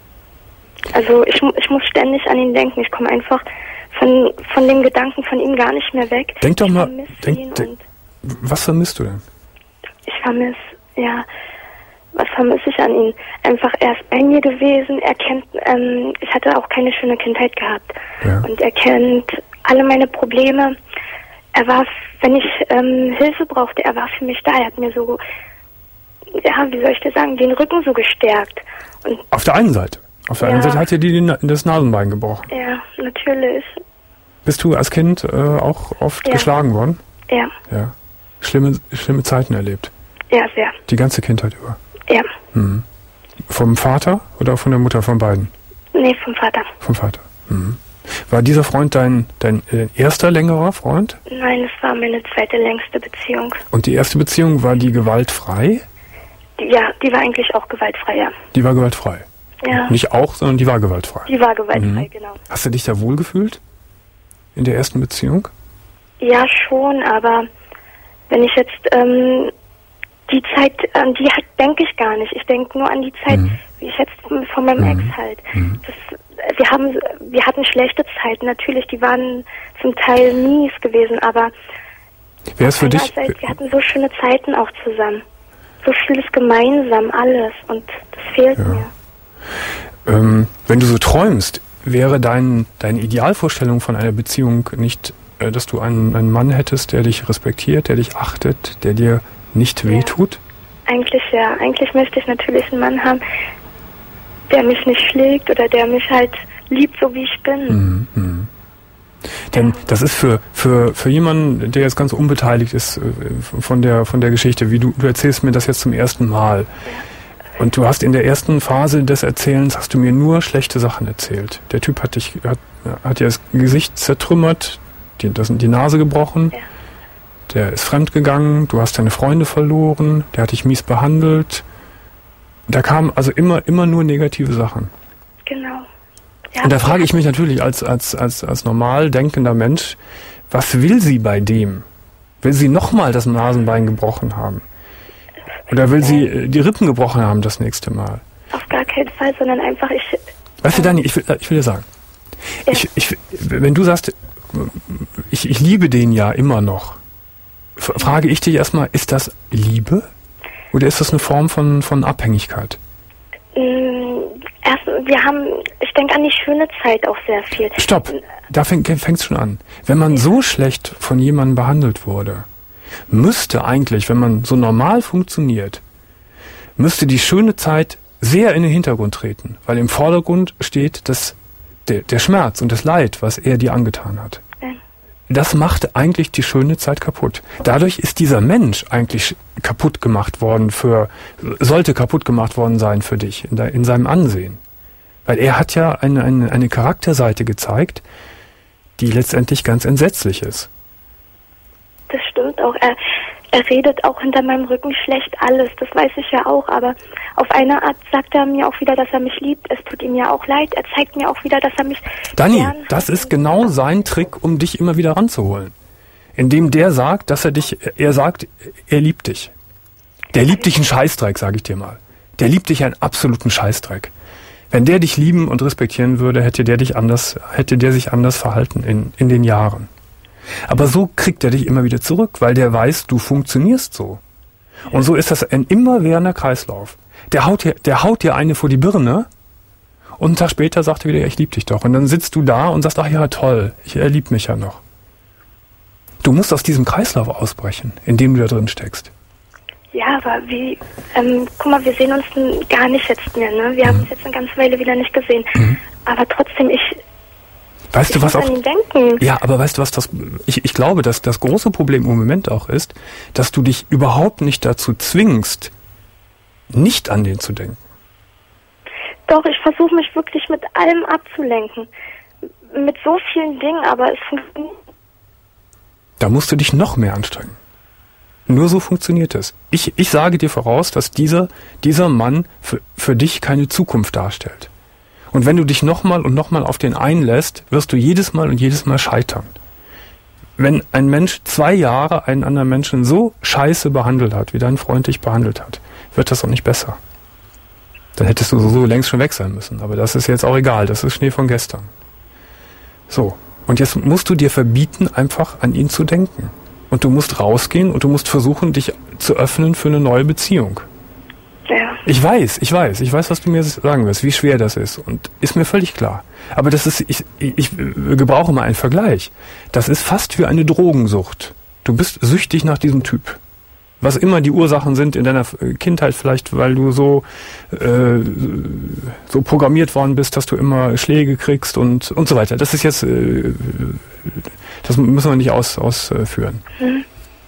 Also ich, ich muss ständig an ihn denken. Ich komme einfach von, von dem Gedanken von ihm gar nicht mehr weg. Denk doch ich mal, denk, denk, was vermisst du denn? Ich vermisse, ja, was vermisse ich an ihm? Einfach, er ist bei mir gewesen, er kennt, ähm, ich hatte auch keine schöne Kindheit gehabt. Ja. Und er kennt alle meine Probleme. Er war, wenn ich ähm, Hilfe brauchte, er war für mich da. Er hat mir so, ja, wie soll ich das sagen, den Rücken so gestärkt. Und auf der einen Seite? Auf der ja. anderen Seite hat dir die das Nasenbein gebrochen. Ja, natürlich. Bist du als Kind äh, auch oft ja. geschlagen worden? Ja. Ja. Schlimme, schlimme Zeiten erlebt? Ja, sehr. Die ganze Kindheit über? Ja. Mhm. Vom Vater oder von der Mutter, von beiden? Nee, vom Vater. Vom Vater. Mhm. War dieser Freund dein, dein äh, erster längerer Freund? Nein, es war meine zweite längste Beziehung. Und die erste Beziehung, war die gewaltfrei? Die, ja, die war eigentlich auch gewaltfrei, ja. Die war gewaltfrei? Ja. Nicht auch, sondern die war gewaltfrei. Die war gewaltfrei, mhm. genau. Hast du dich da wohlgefühlt? In der ersten Beziehung? Ja, schon, aber wenn ich jetzt ähm, die Zeit, an die denke ich gar nicht. Ich denke nur an die Zeit, mhm. wie ich jetzt von meinem Mhm. Ex halt. Mhm. Das, wir haben, wir hatten schlechte Zeiten, natürlich, die waren zum Teil mies gewesen, aber Wäre es für dich, einerseits, wir hatten so schöne Zeiten auch zusammen. So vieles gemeinsam, alles, und das fehlt Ja. mir. ähm, wenn du so träumst, wäre dein, deine Idealvorstellung von einer Beziehung nicht, äh, dass du einen, einen Mann hättest, der dich respektiert, der dich achtet, der dir nicht Ja. wehtut? Eigentlich ja, eigentlich möchte ich natürlich einen Mann haben, der mich nicht schlägt oder der mich halt liebt, so wie ich bin. Mhm. Mhm. Denn das ist für, für, für jemanden, der jetzt ganz unbeteiligt ist äh, von der, von der Geschichte, wie du, du erzählst mir das jetzt zum ersten Mal. Und du hast in der ersten Phase des Erzählens, hast du mir nur schlechte Sachen erzählt. Der Typ hat dich, hat, hat dir das Gesicht zertrümmert, die, das, die Nase gebrochen, Ja. der ist fremdgegangen, du hast deine Freunde verloren, der hat dich mies behandelt. Da kamen also immer, immer nur negative Sachen. Genau. Ja, Und da frage ich mich natürlich als, als, als, als normal denkender Mensch, was will sie bei dem? Will sie nochmal das Nasenbein gebrochen haben? Oder will sie äh, die Rippen gebrochen haben das nächste Mal? auf gar keinen Fall, sondern einfach ich. Weißt du, Dani, ich will, ich will dir sagen, Ja. ich, ich, wenn du sagst, ich, ich liebe den ja immer noch, f- frage ich dich erstmal, ist das Liebe? Oder ist das eine Form von, von Abhängigkeit? mh, Erst, wir haben, ich denke an die schöne Zeit auch sehr viel. Stopp, da fängt es schon an. Wenn man so schlecht von jemandem behandelt wurde, müsste eigentlich, wenn man so normal funktioniert, müsste die schöne Zeit sehr in den Hintergrund treten, weil im Vordergrund steht das, der, der Schmerz und das Leid, was er dir angetan hat. Ja. Das macht eigentlich die schöne Zeit kaputt. Dadurch ist dieser Mensch eigentlich kaputt gemacht worden für, sollte kaputt gemacht worden sein für dich, in, de, in seinem Ansehen. Weil er hat ja eine, eine, eine Charakterseite gezeigt, die letztendlich ganz entsetzlich ist. Das stimmt auch. Er, er redet auch hinter meinem Rücken schlecht alles, das weiß ich ja auch, aber auf eine Art sagt er mir auch wieder, dass er mich liebt. Es tut ihm ja auch leid. Er zeigt mir auch wieder, dass er mich Dani, gern das hat. ist genau sein Trick, um dich immer wieder ranzuholen. Indem der sagt, dass er dich, er sagt, er liebt dich. Der liebt dich einen Scheißdreck, sage ich dir mal. Der liebt dich einen absoluten Scheißdreck. Wenn der dich lieben und respektieren würde, hätte der dich anders, hätte der sich anders verhalten in, in den Jahren. Aber so kriegt er dich immer wieder zurück, weil der weiß, du funktionierst so. Und so ist das ein immerwährender Kreislauf. Der haut dir, der haut dir eine vor die Birne und einen Tag später sagt er wieder, ich lieb dich doch. Und dann sitzt du da und sagst, ach ja, toll, ich, er liebt mich ja noch. Du musst aus diesem Kreislauf ausbrechen, in dem du da drin steckst. Ja, aber wie, ähm, guck mal, wir sehen uns n- gar nicht jetzt mehr, ne? Wir Mhm. haben uns jetzt eine ganze Weile wieder nicht gesehen. Mhm. Aber trotzdem, ich, Weißt ich du, was muss auch... an ihn denken. Ja, aber weißt du was, das, ich, ich glaube, dass das große Problem im Moment auch ist, dass du dich überhaupt nicht dazu zwingst, nicht an den zu denken. Doch, ich versuche mich wirklich mit allem abzulenken. Mit so vielen Dingen, aber es funktioniert. Da musst du dich noch mehr anstrengen. Nur so funktioniert es. Ich, ich sage dir voraus, dass dieser, dieser Mann für, für dich keine Zukunft darstellt. Und wenn du dich nochmal und nochmal auf den einlässt, wirst du jedes Mal und jedes Mal scheitern. Wenn ein Mensch zwei Jahre einen anderen Menschen so scheiße behandelt hat, wie dein Freund dich behandelt hat, wird das auch nicht besser. Dann hättest du so längst schon weg sein müssen. Aber das ist jetzt auch egal. Das ist Schnee von gestern. So. Und jetzt musst du dir verbieten, einfach an ihn zu denken. Und du musst rausgehen und du musst versuchen, dich zu öffnen für eine neue Beziehung. Ja. Ich weiß, ich weiß, ich weiß, was du mir sagen wirst, wie schwer das ist. Und ist mir völlig klar. Aber das ist, ich, ich gebrauche mal einen Vergleich. Das ist fast wie eine Drogensucht. Du bist süchtig nach diesem Typ. Was immer die Ursachen sind in deiner Kindheit, vielleicht weil du so äh, so programmiert worden bist, dass du immer Schläge kriegst und und so weiter. Das ist jetzt, äh, das müssen wir nicht aus, ausführen. Mhm.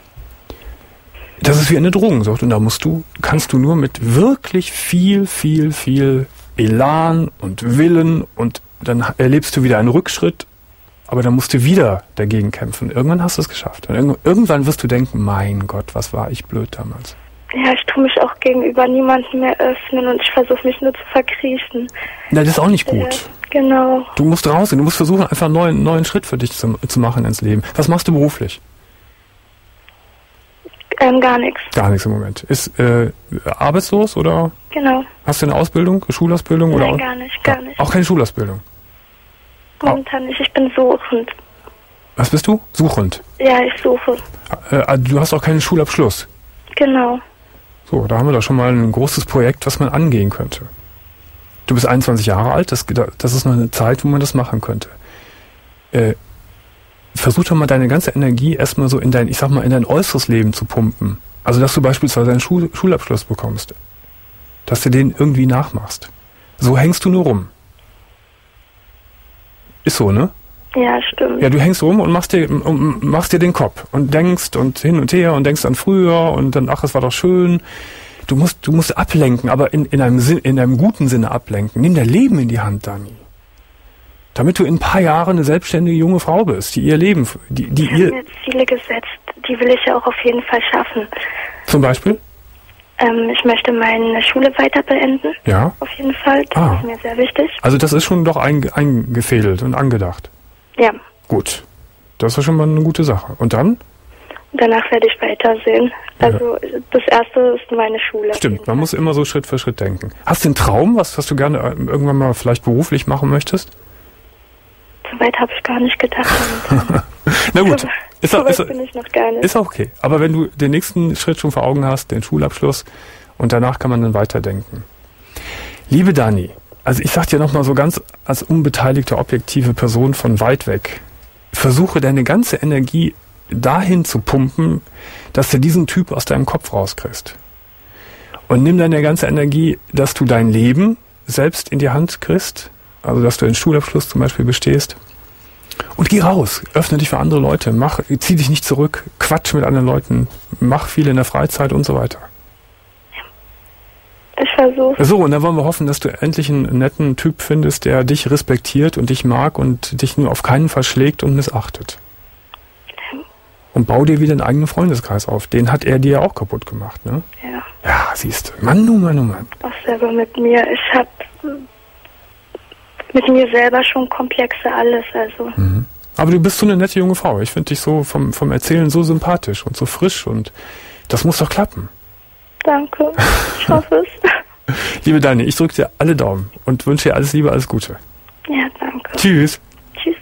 Das ist wie eine Drogensucht und da musst du, kannst du nur mit wirklich viel, viel, viel Elan und Willen und dann erlebst du wieder einen Rückschritt. Aber dann musst du wieder dagegen kämpfen. Irgendwann hast du es geschafft. Und irgendwann wirst du denken, mein Gott, was war ich blöd damals. Ja, ich tue mich auch gegenüber niemandem mehr öffnen und ich versuche mich nur zu verkriechen. Na, das ist auch nicht gut. Ja, genau. Du musst rausgehen. Du musst versuchen, einfach einen neuen, neuen Schritt für dich zu, zu machen ins Leben. Was machst du beruflich? Ähm, gar nichts. Gar nichts im Moment. Ist äh, arbeitslos oder? Genau. Hast du eine Ausbildung, eine Schulausbildung? Nein, oder? gar nicht, gar nicht. Auch keine Schulausbildung? Momentan nicht, ich bin suchend. Was bist du? Suchend? Ja, ich suche. Äh, du hast auch keinen Schulabschluss? Genau. So, da haben wir doch schon mal ein großes Projekt, was man angehen könnte. Du bist einundzwanzig Jahre alt, das, das ist noch eine Zeit, wo man das machen könnte. Äh, versuch doch mal deine ganze Energie erstmal so in dein, ich sag mal, in dein äußeres Leben zu pumpen. Also, dass du beispielsweise einen Schul- Schulabschluss bekommst. Dass du den irgendwie nachmachst. So hängst du nur rum. Ist so, ne? Ja, stimmt. Ja, du hängst rum und machst dir, und machst dir den Kopf und denkst und hin und her und denkst an früher und dann, ach, es war doch schön. Du musst, du musst ablenken, aber in, in einem Sinn, in einem guten Sinne ablenken. Nimm dein Leben in die Hand, Dani. Damit du in ein paar Jahren eine selbstständige junge Frau bist, die ihr Leben, die, die ich ihr... habe mir Ziele gesetzt, die will ich ja auch auf jeden Fall schaffen. Zum Beispiel? Ähm, ich möchte meine Schule weiter beenden. Ja. Auf jeden Fall, das Ah. ist mir sehr wichtig. Also das ist schon doch einge- eingefädelt und angedacht. Ja. Gut. Das ist schon mal eine gute Sache. Und dann? Danach werde ich weitersehen. Also das erste ist meine Schule. Stimmt, man muss immer so Schritt für Schritt denken. Hast du einen Traum, was, was du gerne äh, irgendwann mal vielleicht beruflich machen möchtest? So weit habe ich gar nicht gedacht. Na gut, ist, so auch, weit ist, bin ich noch gar nicht. ist auch okay. Aber wenn du den nächsten Schritt schon vor Augen hast, den Schulabschluss, und danach kann man dann weiterdenken. Liebe Dani, also ich sag dir nochmal so ganz als unbeteiligte, objektive Person von weit weg, versuche deine ganze Energie dahin zu pumpen, dass du diesen Typ aus deinem Kopf rauskriegst. Und nimm deine ganze Energie, dass du dein Leben selbst in die Hand kriegst, also dass du den Schulabschluss zum Beispiel bestehst. Und geh raus, öffne dich für andere Leute, mach, zieh dich nicht zurück, quatsch mit anderen Leuten, mach viel in der Freizeit und so weiter. Ich versuche. So, und dann wollen wir hoffen, dass du endlich einen netten Typ findest, der dich respektiert und dich mag und dich nur auf keinen Fall schlägt und missachtet. Und bau dir wieder einen eigenen Freundeskreis auf. Den hat er dir ja auch kaputt gemacht, ne? Ja. Ja, siehst du. Mann, du, Mann, du, Mann. Auch selber mit mir. Ich habe mit mir selber schon komplexe alles, also. Mhm. Aber du bist so eine nette junge Frau. Ich finde dich so vom, vom Erzählen so sympathisch und so frisch und das muss doch klappen. Danke. Ich hoffe es. Liebe Dani, ich drücke dir alle Daumen und wünsche dir alles Liebe, alles Gute. Ja, danke. Tschüss. Tschüss.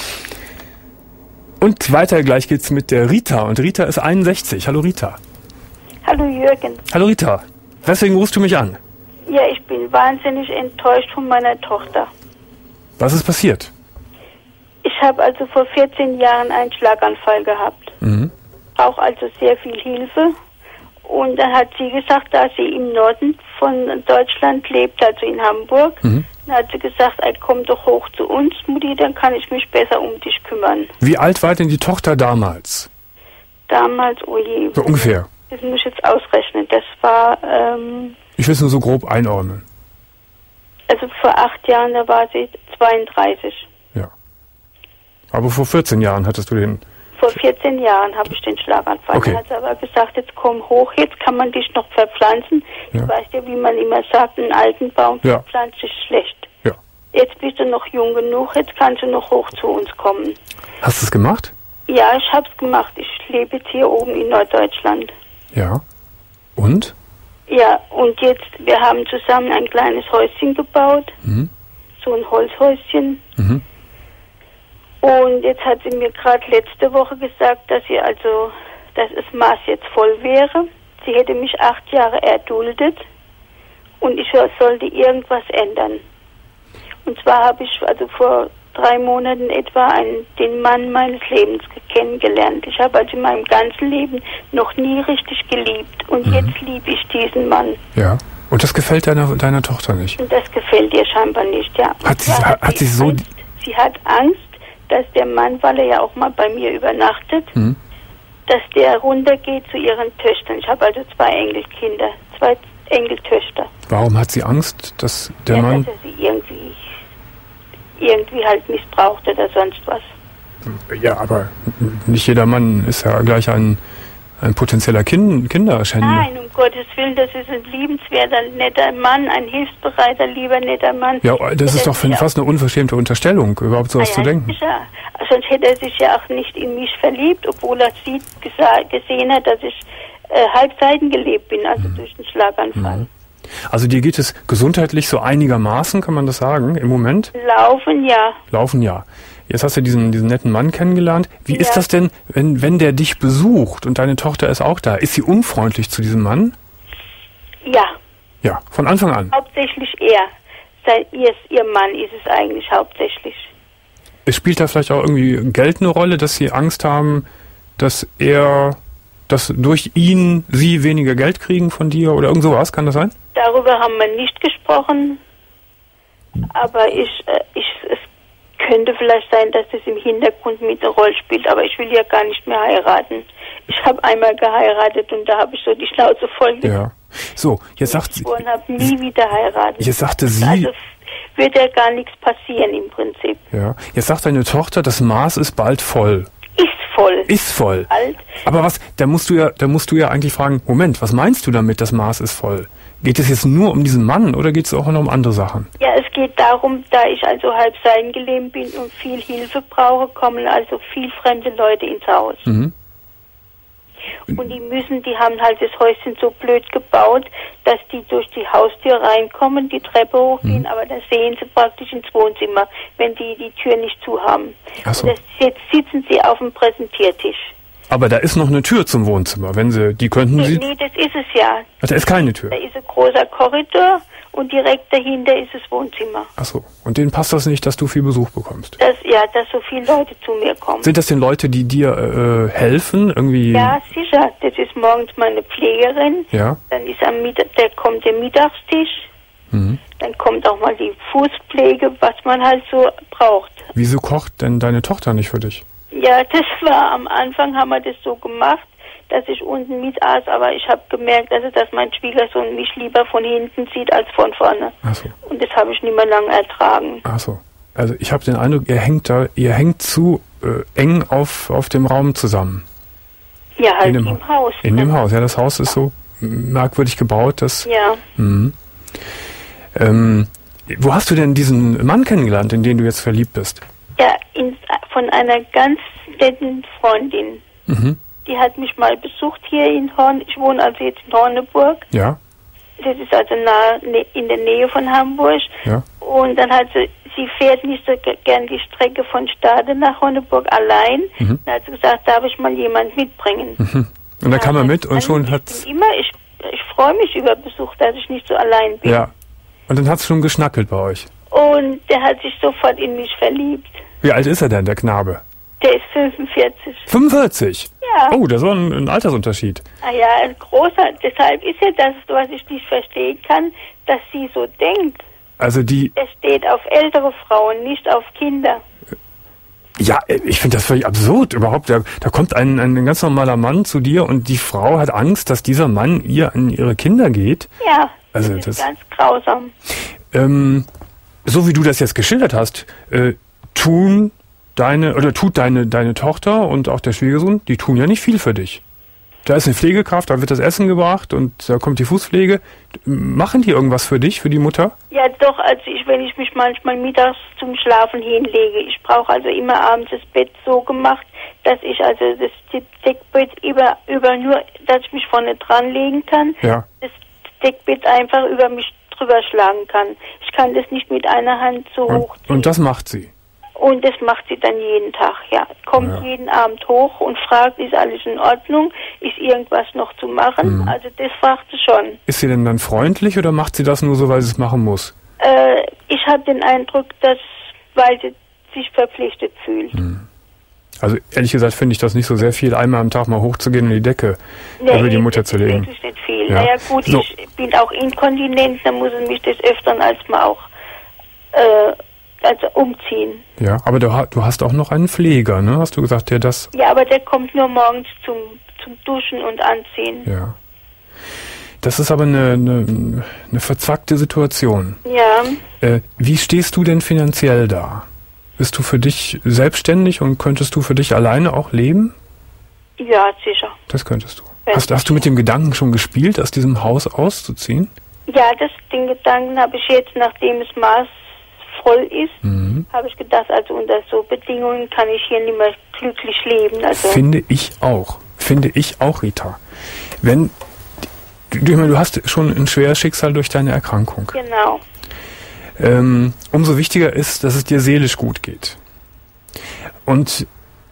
Und weiter gleich geht's mit der Rita. Und Rita ist einundsechzig. Hallo Rita. Hallo Jürgen. Hallo Rita. Weswegen rufst du mich an? Ja, ich bin wahnsinnig enttäuscht von meiner Tochter. Was ist passiert? Ich habe also vor vierzehn Jahren einen Schlaganfall gehabt. Mhm. Auch also sehr viel Hilfe. Und dann hat sie gesagt, da sie im Norden von Deutschland lebt, also in Hamburg, Mhm. dann hat sie gesagt, ey, komm doch hoch zu uns, Mutti, dann kann ich mich besser um dich kümmern. Wie alt war denn die Tochter damals? Damals, oh je. So ungefähr. Das muss ich jetzt ausrechnen. Das war, ähm, Ich will es nur so grob einordnen. also vor acht Jahren, da war sie zweiunddreißig. Ja. Aber vor vierzehn Jahren hattest du den... Vor vierzehn Jahren habe ich den Schlaganfall. Okay. Dann hat sie aber gesagt, jetzt komm hoch, jetzt kann man dich noch verpflanzen. Ja. Du weißt ja, wie man immer sagt, einen alten Baum Ja. verpflanzt sich schlecht. Ja. Jetzt bist du noch jung genug, jetzt kannst du noch hoch zu uns kommen. Hast du es gemacht? Ja, ich hab's gemacht. Ich lebe jetzt hier oben in Norddeutschland. Ja. Und? Ja, und jetzt, wir haben zusammen ein kleines Häuschen gebaut. Mhm. So ein Holzhäuschen. Mhm. Und jetzt hat sie mir gerade letzte Woche gesagt, dass sie also, dass das Maß jetzt voll wäre. Sie hätte mich acht Jahre erduldet und ich sollte irgendwas ändern. Und zwar habe ich also vor drei Monaten etwa einen, den Mann meines Lebens kennengelernt. Ich habe also in meinem ganzen Leben noch nie richtig geliebt und Mhm. jetzt liebe ich diesen Mann. Ja. Und das gefällt deiner, deiner Tochter nicht? Und das gefällt ihr scheinbar nicht, ja. Hat sie, Und zwar hat, hat sie so... Angst, sie hat Angst, dass der Mann, weil er ja auch mal bei mir übernachtet, Mhm. dass der runtergeht zu ihren Töchtern. Ich habe also zwei Enkelkinder, zwei Enkeltöchter. Warum hat sie Angst, dass der ja, Mann... dass er sie irgendwie, irgendwie halt missbraucht oder sonst was. Ja, aber nicht jeder Mann ist ja gleich ein, ein potenzieller kind, Kinderschänder. Nein, um Gottes Willen, das ist ein liebenswerter, netter Mann, ein hilfsbereiter, lieber, netter Mann. Ja, das ist Der doch sich auch- fast eine unverschämte Unterstellung, überhaupt sowas Ah, zu ja, denken. sicher. Sonst hätte er sich ja auch nicht in mich verliebt, obwohl er sie gesa- gesehen hat, dass ich äh, halbseiten gelebt bin, also mhm. durch den Schlaganfall. Mhm. Also dir geht es gesundheitlich so einigermaßen, kann man das sagen, im Moment? Laufen, ja. Laufen, ja. Jetzt hast du diesen, diesen netten Mann kennengelernt. Wie ja. ist das denn, wenn, wenn der dich besucht und deine Tochter ist auch da? Ist sie unfreundlich zu diesem Mann? Ja. Ja, von Anfang an? Hauptsächlich er. Sein, ihr, ihr Mann ist es eigentlich hauptsächlich. Es spielt da vielleicht auch irgendwie Geld eine Rolle, dass sie Angst haben, dass er, dass durch ihn sie weniger Geld kriegen von dir oder irgend sowas? Kann das sein? Darüber haben wir nicht gesprochen, aber ich, äh, ich, es könnte vielleicht sein, dass das im Hintergrund mit eine Rolle spielt, aber ich will ja gar nicht mehr heiraten. Ich habe einmal geheiratet und da habe ich so die Schnauze voll. Ja. So, jetzt sagt sie. Ich habe nie wieder heiraten. Jetzt sagte sie. Also wird ja gar nichts passieren im Prinzip. Ja. Jetzt sagt deine Tochter, das Maß ist bald voll. Ist voll. Ist voll. Alt. Aber was, da musst du ja, da musst du ja eigentlich fragen, Moment, was meinst du damit, das Maß ist voll? Geht es jetzt nur um diesen Mann oder geht es auch noch um andere Sachen? Ja, es geht darum, da ich also halb seidengelähmt bin und viel Hilfe brauche, kommen also viel fremde Leute ins Haus. Mhm. Und die müssen, die haben halt das Häuschen so blöd gebaut, dass die durch die Haustür reinkommen, die Treppe hochgehen, mhm. aber da sehen sie praktisch ins Wohnzimmer, wenn die die Tür nicht zu haben. Ach so. Und das, jetzt sitzen sie auf dem Präsentiertisch. Aber da ist noch eine Tür zum Wohnzimmer, wenn sie, die könnten nee, sie... Nee, das ist es ja. Ach, da ist keine Tür? Da ist ein großer Korridor und direkt dahinter ist das Wohnzimmer. Ach so. Und denen passt das nicht, dass du viel Besuch bekommst? Das, ja, dass so viele Leute zu mir kommen. Sind das denn Leute, die dir äh, helfen? Irgendwie? Ja, sicher. Das ist morgens meine Pflegerin. Ja. Dann ist am Mittag, der kommt der Mittagstisch. Mhm. Dann kommt auch mal die Fußpflege, was man halt so braucht. Wieso kocht denn deine Tochter nicht für dich? Ja, das war am Anfang, haben wir das so gemacht, dass ich unten mit aß, aber ich habe gemerkt, also, dass mein Schwiegersohn mich lieber von hinten sieht als von vorne. Ach so. Und das habe ich nicht mehr lange ertragen. Ach so. Also ich habe den Eindruck, ihr hängt da, ihr hängt zu äh, eng auf, auf dem Raum zusammen. Ja, halt in dem, im Haus. In dem Haus, ja, das Haus ist so merkwürdig gebaut, dass... Ja. Mh. Ähm, wo hast du denn diesen Mann kennengelernt, in den du jetzt verliebt bist? Ja, in, von einer ganz netten Freundin. Mhm. Die hat mich mal besucht hier in Horn. Ich wohne also jetzt in Horneburg. Ja. Das ist also nah, ne, in der Nähe von Hamburg. Ja. Und dann hat sie, sie fährt nicht so gern die Strecke von Stade nach Horneburg allein. Mhm. Dann hat sie gesagt, darf ich mal jemand mitbringen. Mhm. Und dann kam er mit und schon hat... Immer, ich, ich freue mich über Besuch, dass ich nicht so allein bin. Ja. Und dann hat es schon geschnackelt bei euch. Und der hat sich sofort in mich verliebt. Wie alt ist er denn, der Knabe? Der ist fünfundvierzig. fünfundvierzig? Ja. Oh, das war ein, ein Altersunterschied. Ah ja, ein großer. Deshalb ist ja das, was ich nicht verstehen kann, dass sie so denkt. Also die... Er steht auf ältere Frauen, nicht auf Kinder. Ja, ich finde das völlig absurd überhaupt. Da, da kommt ein, ein ganz normaler Mann zu dir und die Frau hat Angst, dass dieser Mann ihr an ihre Kinder geht. Ja, also das ist das, ganz grausam. Ähm, so wie du das jetzt geschildert hast, äh, tun deine, oder tut deine, deine Tochter und auch der Schwiegersohn, die tun ja nicht viel für dich. Da ist eine Pflegekraft, da wird das Essen gebracht und da kommt die Fußpflege. Machen die irgendwas für dich, für die Mutter? Ja doch, also ich, wenn ich mich manchmal mittags zum Schlafen hinlege, ich brauche also immer abends das Bett so gemacht, dass ich also das Deckbett über, über nur, dass ich mich vorne dran legen kann, ja. Das Deckbett einfach über mich drüber schlagen kann. Ich kann das nicht mit einer Hand so und, hochziehen. Und das macht sie? Und das macht sie dann jeden Tag, ja. Kommt ja. jeden Abend hoch und fragt, ist alles in Ordnung? Ist irgendwas noch zu machen? Mhm. Also das fragt sie schon. Ist sie denn dann freundlich oder macht sie das nur so, weil sie es machen muss? Äh, ich habe den Eindruck, dass, weil sie sich verpflichtet fühlt. Mhm. Also ehrlich gesagt finde ich das nicht so sehr viel, einmal am Tag mal hochzugehen und die Decke nee, über die Mutter zu legen. Das ist nicht viel. Ja. Naja gut, so. Ich bin auch inkontinent, dann muss ich mich des Öfteren als mal auch äh, also umziehen. Ja, aber du, du hast auch noch einen Pfleger, ne? Hast du gesagt, der das... Ja, aber der kommt nur morgens zum, zum Duschen und Anziehen. Ja. Das ist aber eine, eine, eine verzwackte Situation. Ja. Äh, wie stehst du denn finanziell da? Bist du für dich selbstständig und könntest du für dich alleine auch leben? Ja, sicher. Das könntest du. Hast, hast du mit dem Gedanken schon gespielt, aus diesem Haus auszuziehen? Ja, das, den Gedanken habe ich jetzt, nachdem es Maß voll ist, mhm. habe ich gedacht, also unter so Bedingungen kann ich hier nicht mehr glücklich leben. Also Finde ich auch. Finde ich auch, Rita. Wenn, du, ich meine, du hast schon ein schweres Schicksal durch deine Erkrankung. Genau. Ähm, umso wichtiger ist, dass es dir seelisch gut geht. Und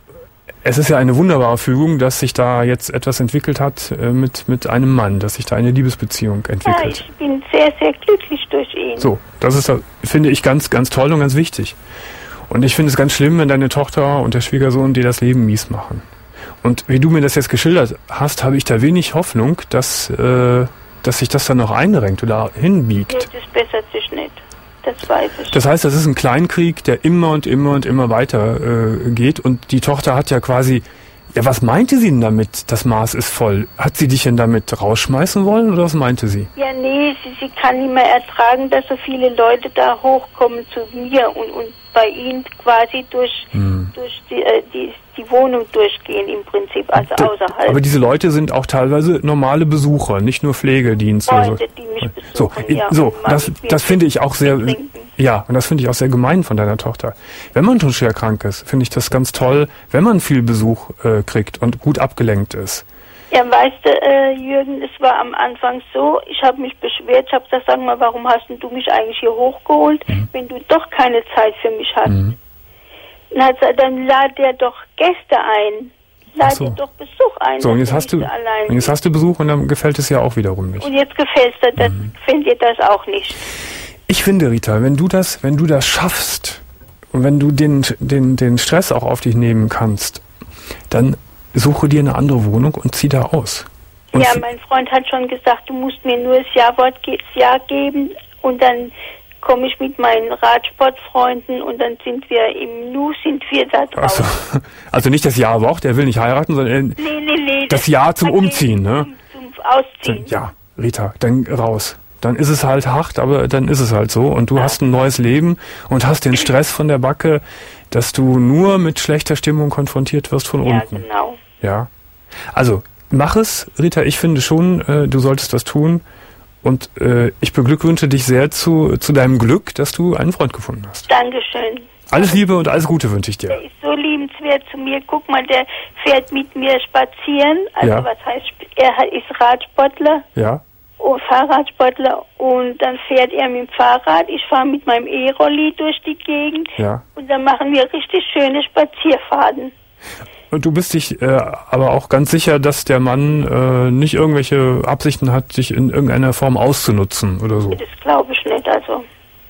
es ist ja eine wunderbare Fügung, dass sich da jetzt etwas entwickelt hat äh, mit, mit einem Mann, dass sich da eine Liebesbeziehung entwickelt. Ja, ich bin sehr, sehr glücklich durch ihn. So, das ist, finde ich, ganz, ganz toll und ganz wichtig. Und ich finde es ganz schlimm, wenn deine Tochter und der Schwiegersohn dir das Leben mies machen. Und wie du mir das jetzt geschildert hast, habe ich da wenig Hoffnung, dass, äh, dass sich das dann noch einrenkt oder hinbiegt. Nee, das bessert sich nicht. Das weiß ich. Das heißt, das ist ein Kleinkrieg, der immer und immer und immer weiter äh, geht. Und die Tochter hat ja quasi... Ja, was meinte sie denn damit, das Maß ist voll? Hat sie dich denn damit rausschmeißen wollen oder was meinte sie? Ja, nee, sie, sie kann nicht mehr ertragen, dass so viele Leute da hochkommen zu mir und, und bei ihnen quasi durch, hm. durch die, äh, die, die Wohnung durchgehen im Prinzip, also D- außerhalb. Aber diese Leute sind auch teilweise normale Besucher, nicht nur Pflegedienste. Freunde, die mich so, besuchen, ja, so das, das finde ich auch sehr... trinken. Ja, und das finde ich auch sehr gemein von deiner Tochter. Wenn man schon schwer krank ist, finde ich das ganz toll, wenn man viel Besuch äh, kriegt und gut abgelenkt ist. Ja, weißt du, äh, Jürgen, es war am Anfang so, ich habe mich beschwert, ich habe gesagt, sag mal, warum hast denn du mich eigentlich hier hochgeholt, mhm. wenn du doch keine Zeit für mich hast? Mhm. Dann hat sie gesagt, dann lad dir doch Gäste ein. Lad so. dir doch Besuch ein. So, und jetzt hast du und jetzt hast du Besuch und dann gefällt es ja auch wiederum nicht. Und jetzt gefällt dir das, mhm. gefällt dir das auch nicht. Ich finde, Rita, wenn du das, wenn du das schaffst und wenn du den, den, den Stress auch auf dich nehmen kannst, dann suche dir eine andere Wohnung und zieh da aus. Und ja, mein Freund hat schon gesagt, du musst mir nur das Ja-Wort, das Ja geben und dann komme ich mit meinen Radsportfreunden und dann sind wir im Nu, sind wir da draußen. Also, also nicht das Ja-Wort, der will nicht heiraten, sondern nee, nee, nee, das, das Ja zum Umziehen, ne? Zum, zum Ausziehen. Ja, Rita, dann raus. Dann ist es halt hart, aber dann ist es halt so. Und du ja. hast ein neues Leben und hast den Stress von der Backe, dass du nur mit schlechter Stimmung konfrontiert wirst von ja, unten. Genau. Ja, also mach es, Rita. Ich finde schon, äh, du solltest das tun. Und äh, ich beglückwünsche dich sehr zu, zu deinem Glück, dass du einen Freund gefunden hast. Dankeschön. Alles Liebe und alles Gute wünsche ich dir. Der ist so liebenswert zu mir. Guck mal, der fährt mit mir spazieren. Also ja. was heißt, er ist Radsportler. Ja. Fahrradsportler und dann fährt er mit dem Fahrrad, ich fahre mit meinem E-Rolli durch die Gegend ja. und dann machen wir richtig schöne Spazierfahrten. Und du bist dich äh, aber auch ganz sicher, dass der Mann äh, nicht irgendwelche Absichten hat, dich in irgendeiner Form auszunutzen oder so? Das glaube ich nicht, also.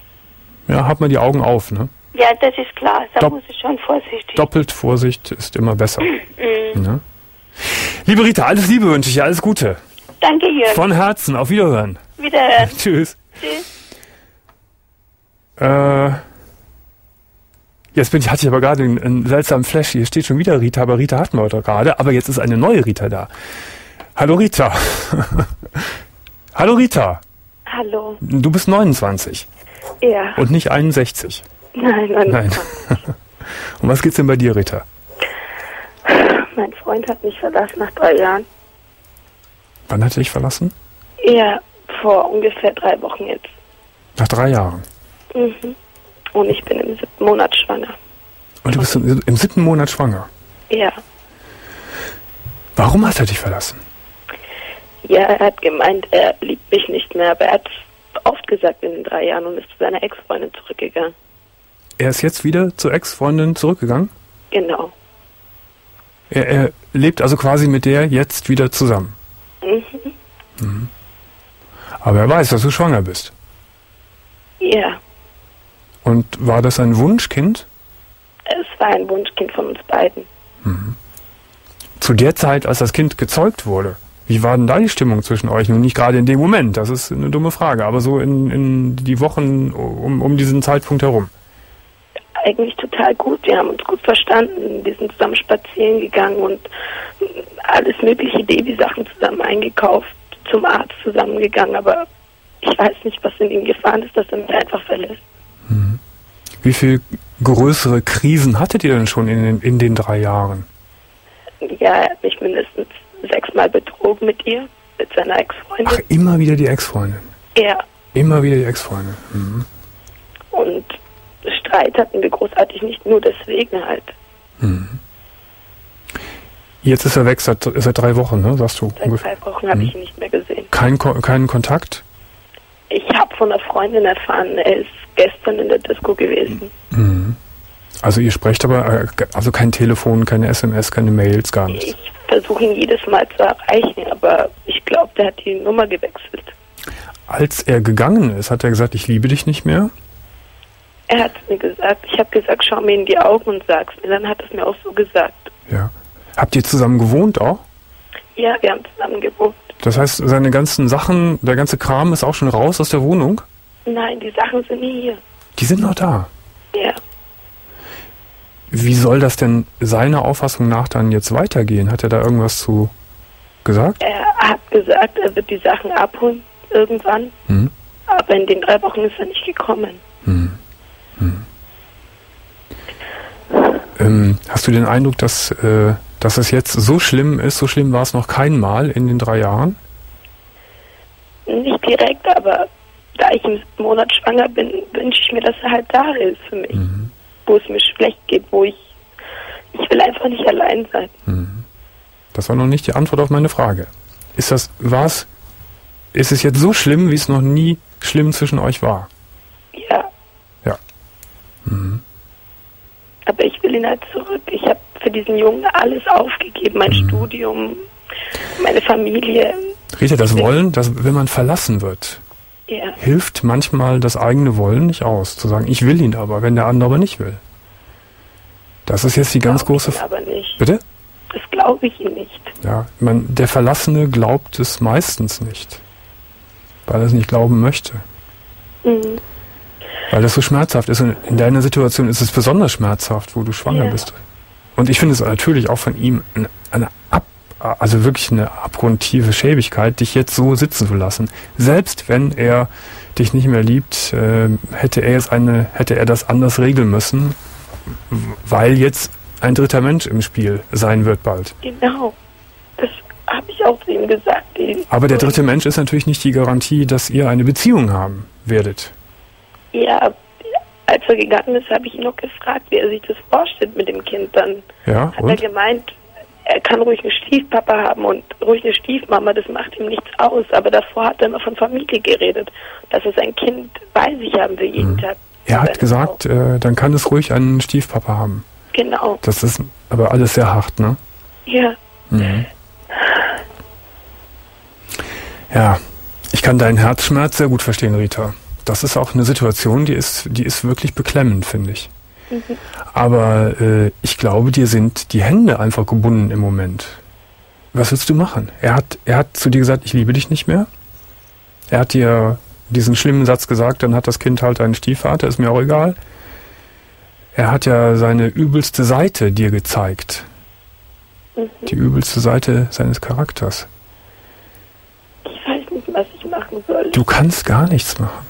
Ja, hat man die Augen auf, ne? Ja, das ist klar, da Dopp- muss ich schon vorsichtig. Doppelt Vorsicht ist immer besser. Mhm. Ja? Liebe Rita, alles Liebe wünsche ich dir, alles Gute. Danke, Jürgen. Von Herzen, auf Wiederhören. Wiederhören. Tschüss. Tschüss. Äh, jetzt bin ich, hatte ich aber gerade einen, einen seltsamen Flash. Hier steht schon wieder Rita, aber Rita hatten wir doch gerade. Aber jetzt ist eine neue Rita da. Hallo Rita. Hallo Rita. Hallo. Du bist neunundzwanzig. Ja. Und nicht einundsechzig. Nein, nein. Nein. Und was geht's denn bei dir, Rita? Mein Freund hat mich verlassen nach drei Jahren. Wann hat er dich verlassen? Ja, vor ungefähr drei Wochen jetzt. Nach drei Jahren? Mhm. Und ich bin im siebten Monat schwanger. Und du bist im, im siebten Monat schwanger? Ja. Warum hat er dich verlassen? Ja, er hat gemeint, er liebt mich nicht mehr, aber er hat oft gesagt in den drei Jahren und ist zu seiner Ex-Freundin zurückgegangen. Er ist jetzt wieder zur Ex-Freundin zurückgegangen? Genau. Er, er lebt also quasi mit der jetzt wieder zusammen? Mhm. Mhm. Aber er weiß, dass du schwanger bist. Ja. Und war das ein Wunschkind? Es war ein Wunschkind von uns beiden. Mhm. Zu der Zeit, als das Kind gezeugt wurde, wie war denn da die Stimmung zwischen euch? Nun nicht gerade in dem Moment, das ist eine dumme Frage, aber so in, in die Wochen um, um diesen Zeitpunkt herum. Eigentlich total gut. Wir haben uns gut verstanden. Wir sind zusammen spazieren gegangen und alles mögliche Babysachen zusammen eingekauft, zum Arzt zusammengegangen. Aber ich weiß nicht, was in ihm gefahren ist, dass er mich einfach verlässt. Mhm. Wie viel größere Krisen hattet ihr denn schon in den, in den drei Jahren? Ja, er hat mich mindestens sechsmal betrogen mit ihr, mit seiner Ex-Freundin. Ach, immer wieder die Ex-Freundin? Ja. Immer wieder die Ex-Freundin. Mhm. Und Streit hatten wir großartig nicht, nur deswegen halt. Mhm. Jetzt ist er weg, seit, seit drei Wochen, ne, sagst du? Seit drei Wochen habe hm. ich ihn nicht mehr gesehen. Kein, keinen Kontakt? Ich habe von einer Freundin erfahren, er ist gestern in der Disco gewesen. Mhm. Also ihr sprecht aber, also kein Telefon, keine S M S, keine Mails, gar nichts? Ich versuche ihn jedes Mal zu erreichen, aber ich glaube, der hat die Nummer gewechselt. Als er gegangen ist, hat er gesagt, ich liebe dich nicht mehr? Er hat es mir gesagt. Ich habe gesagt, schau mir in die Augen und sag's mir. Dann hat es mir auch so gesagt. Ja. Habt ihr zusammen gewohnt auch? Ja, wir haben zusammen gewohnt. Das heißt, seine ganzen Sachen, der ganze Kram ist auch schon raus aus der Wohnung? Nein, die Sachen sind nie hier. Die sind noch da? Ja. Wie soll das denn seiner Auffassung nach dann jetzt weitergehen? Hat er da irgendwas zu gesagt? Er hat gesagt, er wird die Sachen abholen irgendwann. Hm. Aber in den drei Wochen ist er nicht gekommen. Hm. Hm. Ähm, hast du den Eindruck, dass, äh, dass es jetzt so schlimm ist? So schlimm war es noch kein Mal in den drei Jahren? Nicht direkt, aber da ich im Monat schwanger bin, wünsche ich mir, dass er halt da ist für mich. Mhm. Wo es mir schlecht geht, wo ich... Ich will einfach nicht allein sein. Mhm. Das war noch nicht die Antwort auf meine Frage. Ist das... War's... Ist es jetzt so schlimm, wie es noch nie schlimm zwischen euch war? Ja. Ja. Mhm. Aber ich will ihn halt zurück. Ich habe für diesen Jungen alles aufgegeben. Mein mhm. Studium, meine Familie. Rita, das Wollen, das, wenn man verlassen wird, ja. hilft manchmal das eigene Wollen nicht aus. Zu sagen, ich will ihn aber, wenn der andere nicht will. Das ist jetzt die ganz große... Ich aber nicht. Bitte? Das glaube ich ihm nicht. Ja, man, der Verlassene glaubt es meistens nicht. Weil er es nicht glauben möchte. Mhm. Weil das so schmerzhaft ist. Und in deiner Situation ist es besonders schmerzhaft, wo du schwanger ja. bist. Und ich finde es natürlich auch von ihm eine, eine ab, also wirklich eine abgrundtiefe Schäbigkeit, dich jetzt so sitzen zu lassen. Selbst wenn er dich nicht mehr liebt, äh, hätte er jetzt eine, hätte er das anders regeln müssen, weil jetzt ein dritter Mensch im Spiel sein wird bald. Genau. Das habe ich auch zu ihm gesagt. Aber der dritte Mensch ist natürlich nicht die Garantie, dass ihr eine Beziehung haben werdet. Ja, als er gegangen ist, habe ich ihn noch gefragt, wie er sich das vorstellt mit dem Kind. Dann ja, hat und? er gemeint, er kann ruhig einen Stiefpapa haben und ruhig eine Stiefmama, das macht ihm nichts aus. Aber davor hat er immer von Familie geredet, dass er sein Kind bei sich haben will jeden mhm. Tag. Er hat gesagt, äh, dann kann es ruhig einen Stiefpapa haben. Genau. Das ist aber alles sehr hart, ne? Ja. Mhm. Ja, ich kann deinen Herzschmerz sehr gut verstehen, Rita. Das ist auch eine Situation, die ist, die ist wirklich beklemmend, finde ich. Mhm. Aber äh, ich glaube, dir sind die Hände einfach gebunden im Moment. Was willst du machen? Er hat, er hat zu dir gesagt, ich liebe dich nicht mehr. Er hat dir diesen schlimmen Satz gesagt, dann hat das Kind halt einen Stiefvater, ist mir auch egal. Er hat ja seine übelste Seite dir gezeigt. Mhm. Die übelste Seite seines Charakters. Ich weiß nicht, was ich machen soll. Du kannst gar nichts machen.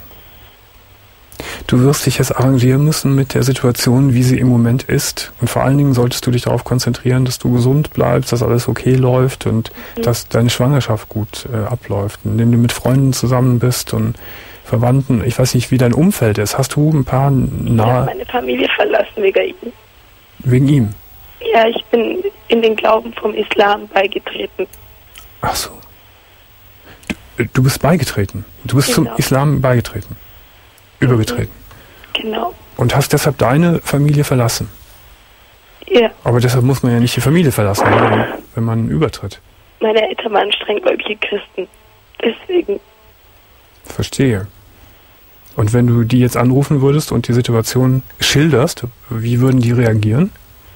Du wirst dich jetzt arrangieren müssen mit der Situation, wie sie im Moment ist. Und vor allen Dingen solltest du dich darauf konzentrieren, dass du gesund bleibst, dass alles okay läuft und mhm. dass deine Schwangerschaft gut äh, abläuft. Indem du mit Freunden zusammen bist und Verwandten. Ich weiß nicht, wie dein Umfeld ist. Hast du ein paar nahe... Ich habe meine Familie verlassen wegen ihm. Wegen ihm? Ja, ich bin in den Glauben vom Islam beigetreten. Ach so. Du, du bist beigetreten? Du bist genau. zum Islam beigetreten? Übergetreten? Genau. Und hast deshalb deine Familie verlassen? Ja. Aber deshalb muss man ja nicht die Familie verlassen, wenn, wenn man übertritt. Meine Eltern waren strenggläubige Christen. Deswegen. Verstehe. Und wenn du die jetzt anrufen würdest und die Situation schilderst, wie würden die reagieren?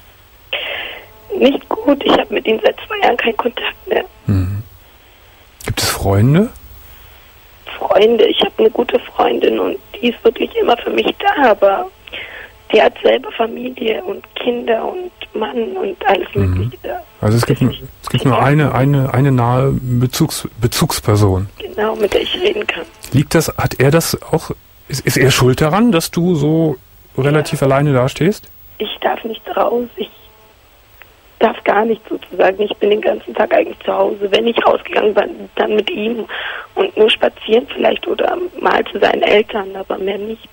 Nicht gut. Ich habe mit ihnen seit zwei Jahren keinen Kontakt mehr. Hm. Gibt es Freunde? Freunde. Ich habe eine gute Freundin und die ist wirklich immer für mich da, aber die hat selber Familie und Kinder und Mann und alles mhm. Mögliche da. Also es gibt, es gibt nur eine, eine, eine nahe Bezugs, Bezugsperson. Genau, mit der ich reden kann. Liegt das, hat er das auch, ist, ist er schuld daran, dass du so relativ ja. alleine dastehst? Ich darf nicht raus, ich darf gar nicht sozusagen. Ich bin den ganzen Tag eigentlich zu Hause. Wenn ich rausgegangen bin, dann mit ihm und nur spazieren vielleicht oder mal zu seinen Eltern, aber mehr nicht.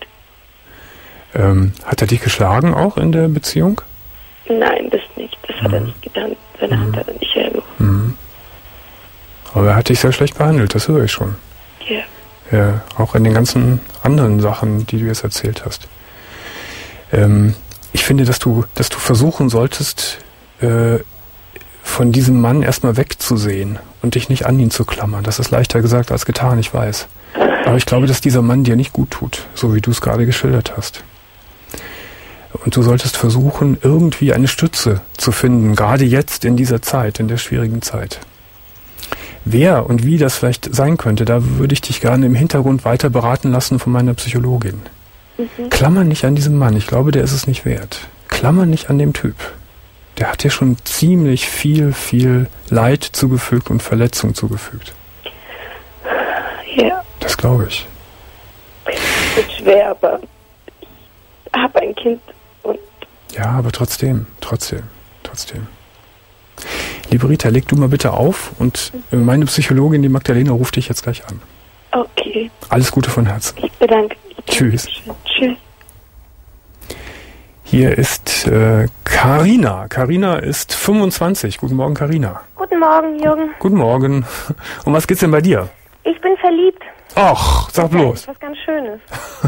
Ähm, hat er dich geschlagen auch in der Beziehung? Nein, das nicht. Das mhm. hat er nicht getan. Seine mhm. Hand hat er nicht hergehoben. Mhm. Aber er hat dich sehr schlecht behandelt, das höre ich schon. Ja. Ja, auch in den ganzen anderen Sachen, die du jetzt erzählt hast. Ähm, ich finde, dass du, dass du versuchen solltest, äh, von diesem Mann erstmal wegzusehen und dich nicht an ihn zu klammern. Das ist leichter gesagt als getan, ich weiß. Aber ich glaube, dass dieser Mann dir nicht gut tut, so wie du es gerade geschildert hast. Und du solltest versuchen, irgendwie eine Stütze zu finden, gerade jetzt in dieser Zeit, in der schwierigen Zeit. Wer und wie das vielleicht sein könnte, da würde ich dich gerne im Hintergrund weiter beraten lassen von meiner Psychologin. Mhm. Klammer nicht an diesem Mann, ich glaube, der ist es nicht wert. Klammer nicht an dem Typ. Der hat dir schon ziemlich viel, viel Leid zugefügt und Verletzung zugefügt. Ja. Das glaube ich. Es ist schwer, aber ich habe ein Kind und... Ja, aber trotzdem, trotzdem, trotzdem. Liebe Rita, leg du mal bitte auf und meine Psychologin, die Magdalena, ruft dich jetzt gleich an. Okay. Alles Gute von Herzen. Ich bedanke mich. Tschüss. Tschüss. Hier ist Karina. Äh, Karina ist fünfundzwanzig. Guten Morgen, Karina. Guten Morgen, Jürgen. Guten Morgen. Um was geht's denn bei dir? Ich bin verliebt. Ach, sag bloß. Das ist was ganz Schönes.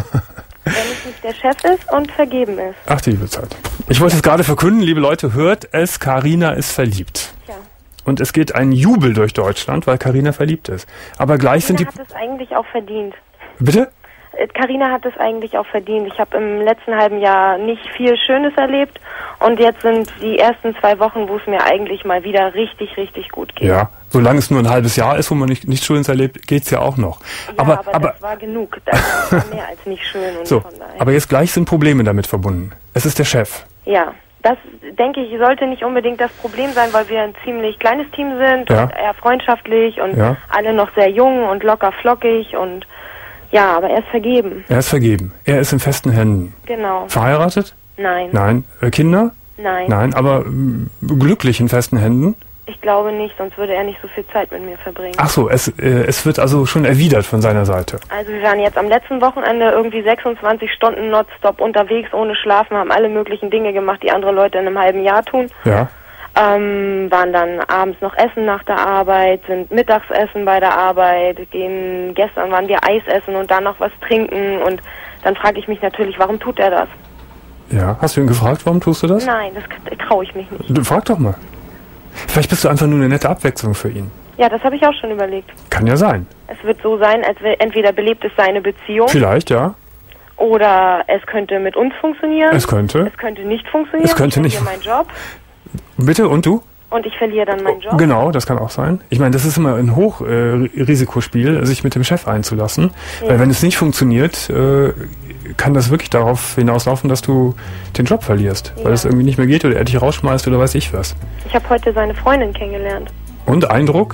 Wenn es nicht der Chef ist und vergeben ist. Ach, die liebe Zeit. Ich wollte es gerade verkünden, liebe Leute, hört es, Karina ist verliebt. Ja. Und es geht ein Jubel durch Deutschland, weil Karina verliebt ist. Aber gleich sind die... Karina hat es eigentlich auch verdient. Bitte? Karina hat es eigentlich auch verdient. Ich habe im letzten halben Jahr nicht viel Schönes erlebt und jetzt sind die ersten zwei Wochen, wo es mir eigentlich mal wieder richtig, richtig gut geht. Ja, solange es nur ein halbes Jahr ist, wo man nicht, nichts Schönes erlebt, geht's ja auch noch. Ja, aber, aber, aber das war genug. Das war mehr als nicht schön. Und so, von daher. Aber jetzt gleich sind Probleme damit verbunden. Es ist der Chef. Ja, das denke ich sollte nicht unbedingt das Problem sein, weil wir ein ziemlich kleines Team sind ja. und eher freundschaftlich und ja. alle noch sehr jung und locker flockig und ja, aber er ist vergeben. Er ist vergeben. Er ist in festen Händen. Genau. Verheiratet? Nein. Nein. Äh, Kinder? Nein. Nein, aber äh, glücklich in festen Händen? Ich glaube nicht, sonst würde er nicht so viel Zeit mit mir verbringen. Ach so, es, äh, es wird also schon erwidert von seiner Seite. Also wir waren jetzt am letzten Wochenende irgendwie sechsundzwanzig Stunden nonstop unterwegs, ohne Schlafen, haben alle möglichen Dinge gemacht, die andere Leute in einem halben Jahr tun. Ja. Ähm, waren dann abends noch essen nach der Arbeit, sind Mittagsessen bei der Arbeit, gehen, gestern waren wir Eis essen und dann noch was trinken und dann frage ich mich natürlich, warum tut er das? Ja, hast du ihn gefragt, warum tust du das? Nein, das traue ich mich nicht. Du, frag doch mal. Vielleicht bist du einfach nur eine nette Abwechslung für ihn. Ja, das habe ich auch schon überlegt. Kann ja sein. Es wird so sein, als wär, entweder belebt es seine Beziehung. Vielleicht, ja. Oder es könnte mit uns funktionieren. Es könnte. Es könnte nicht funktionieren. Es könnte nicht. Ich verliere meinen Job. Bitte, und du? Und ich verliere dann meinen Job. Genau, das kann auch sein. Ich meine, das ist immer ein Hochrisikospiel, äh, sich mit dem Chef einzulassen. Ja. Weil wenn es nicht funktioniert, äh, kann das wirklich darauf hinauslaufen, dass du den Job verlierst. Ja. Weil es irgendwie nicht mehr geht oder er dich rausschmeißt oder weiß ich was. Ich habe heute seine Freundin kennengelernt. Und Eindruck?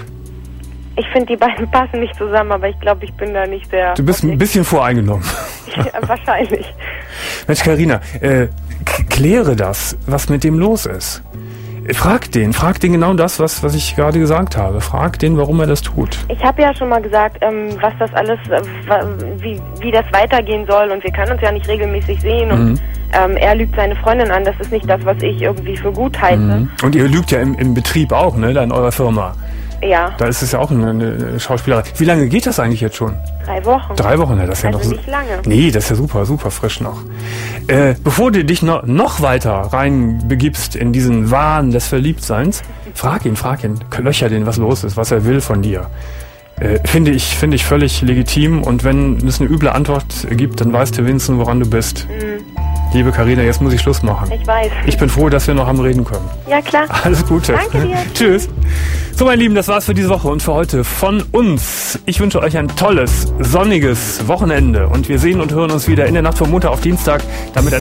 Ich finde, die beiden passen nicht zusammen, aber ich glaube, ich bin da nicht der... Du bist Objekt. Ein bisschen voreingenommen. Ja, wahrscheinlich. Mensch, Carina, äh, kläre das, was mit dem los ist. Frag den, frag den genau das, was, was ich gerade gesagt habe. Frag den, warum er das tut. Ich habe ja schon mal gesagt, ähm, was das alles, äh, wie, wie das weitergehen soll und wir können uns ja nicht regelmäßig sehen und mhm. ähm, er lügt seine Freundin an. Das ist nicht das, was ich irgendwie für gut halte. Mhm. Und ihr lügt ja im, im Betrieb auch, ne, da in eurer Firma. Ja. Da ist es ja auch eine, eine Schauspielerei. Wie lange geht das eigentlich jetzt schon? Drei Wochen. Drei Wochen, ja, das ist also ja noch nicht lange. Nee, das ist ja super, super frisch noch. Äh, bevor du dich noch, noch weiter rein begibst in diesen Wahn des Verliebtseins, frag ihn, frag ihn, löcher den, was los ist, was er will von dir. Äh, finde ich, finde ich völlig legitim und wenn es eine üble Antwort gibt, dann weißt du wenigstens, woran du bist. Mhm. Liebe Carina, jetzt muss ich Schluss machen. Ich weiß. Ich bin froh, dass wir noch am Reden können. Ja, klar. Alles Gute. Danke dir. Tschüss. So, meine Lieben, das war's für diese Woche und für heute von uns. Ich wünsche euch ein tolles, sonniges Wochenende und wir sehen und hören uns wieder in der Nacht von Montag auf Dienstag. Damit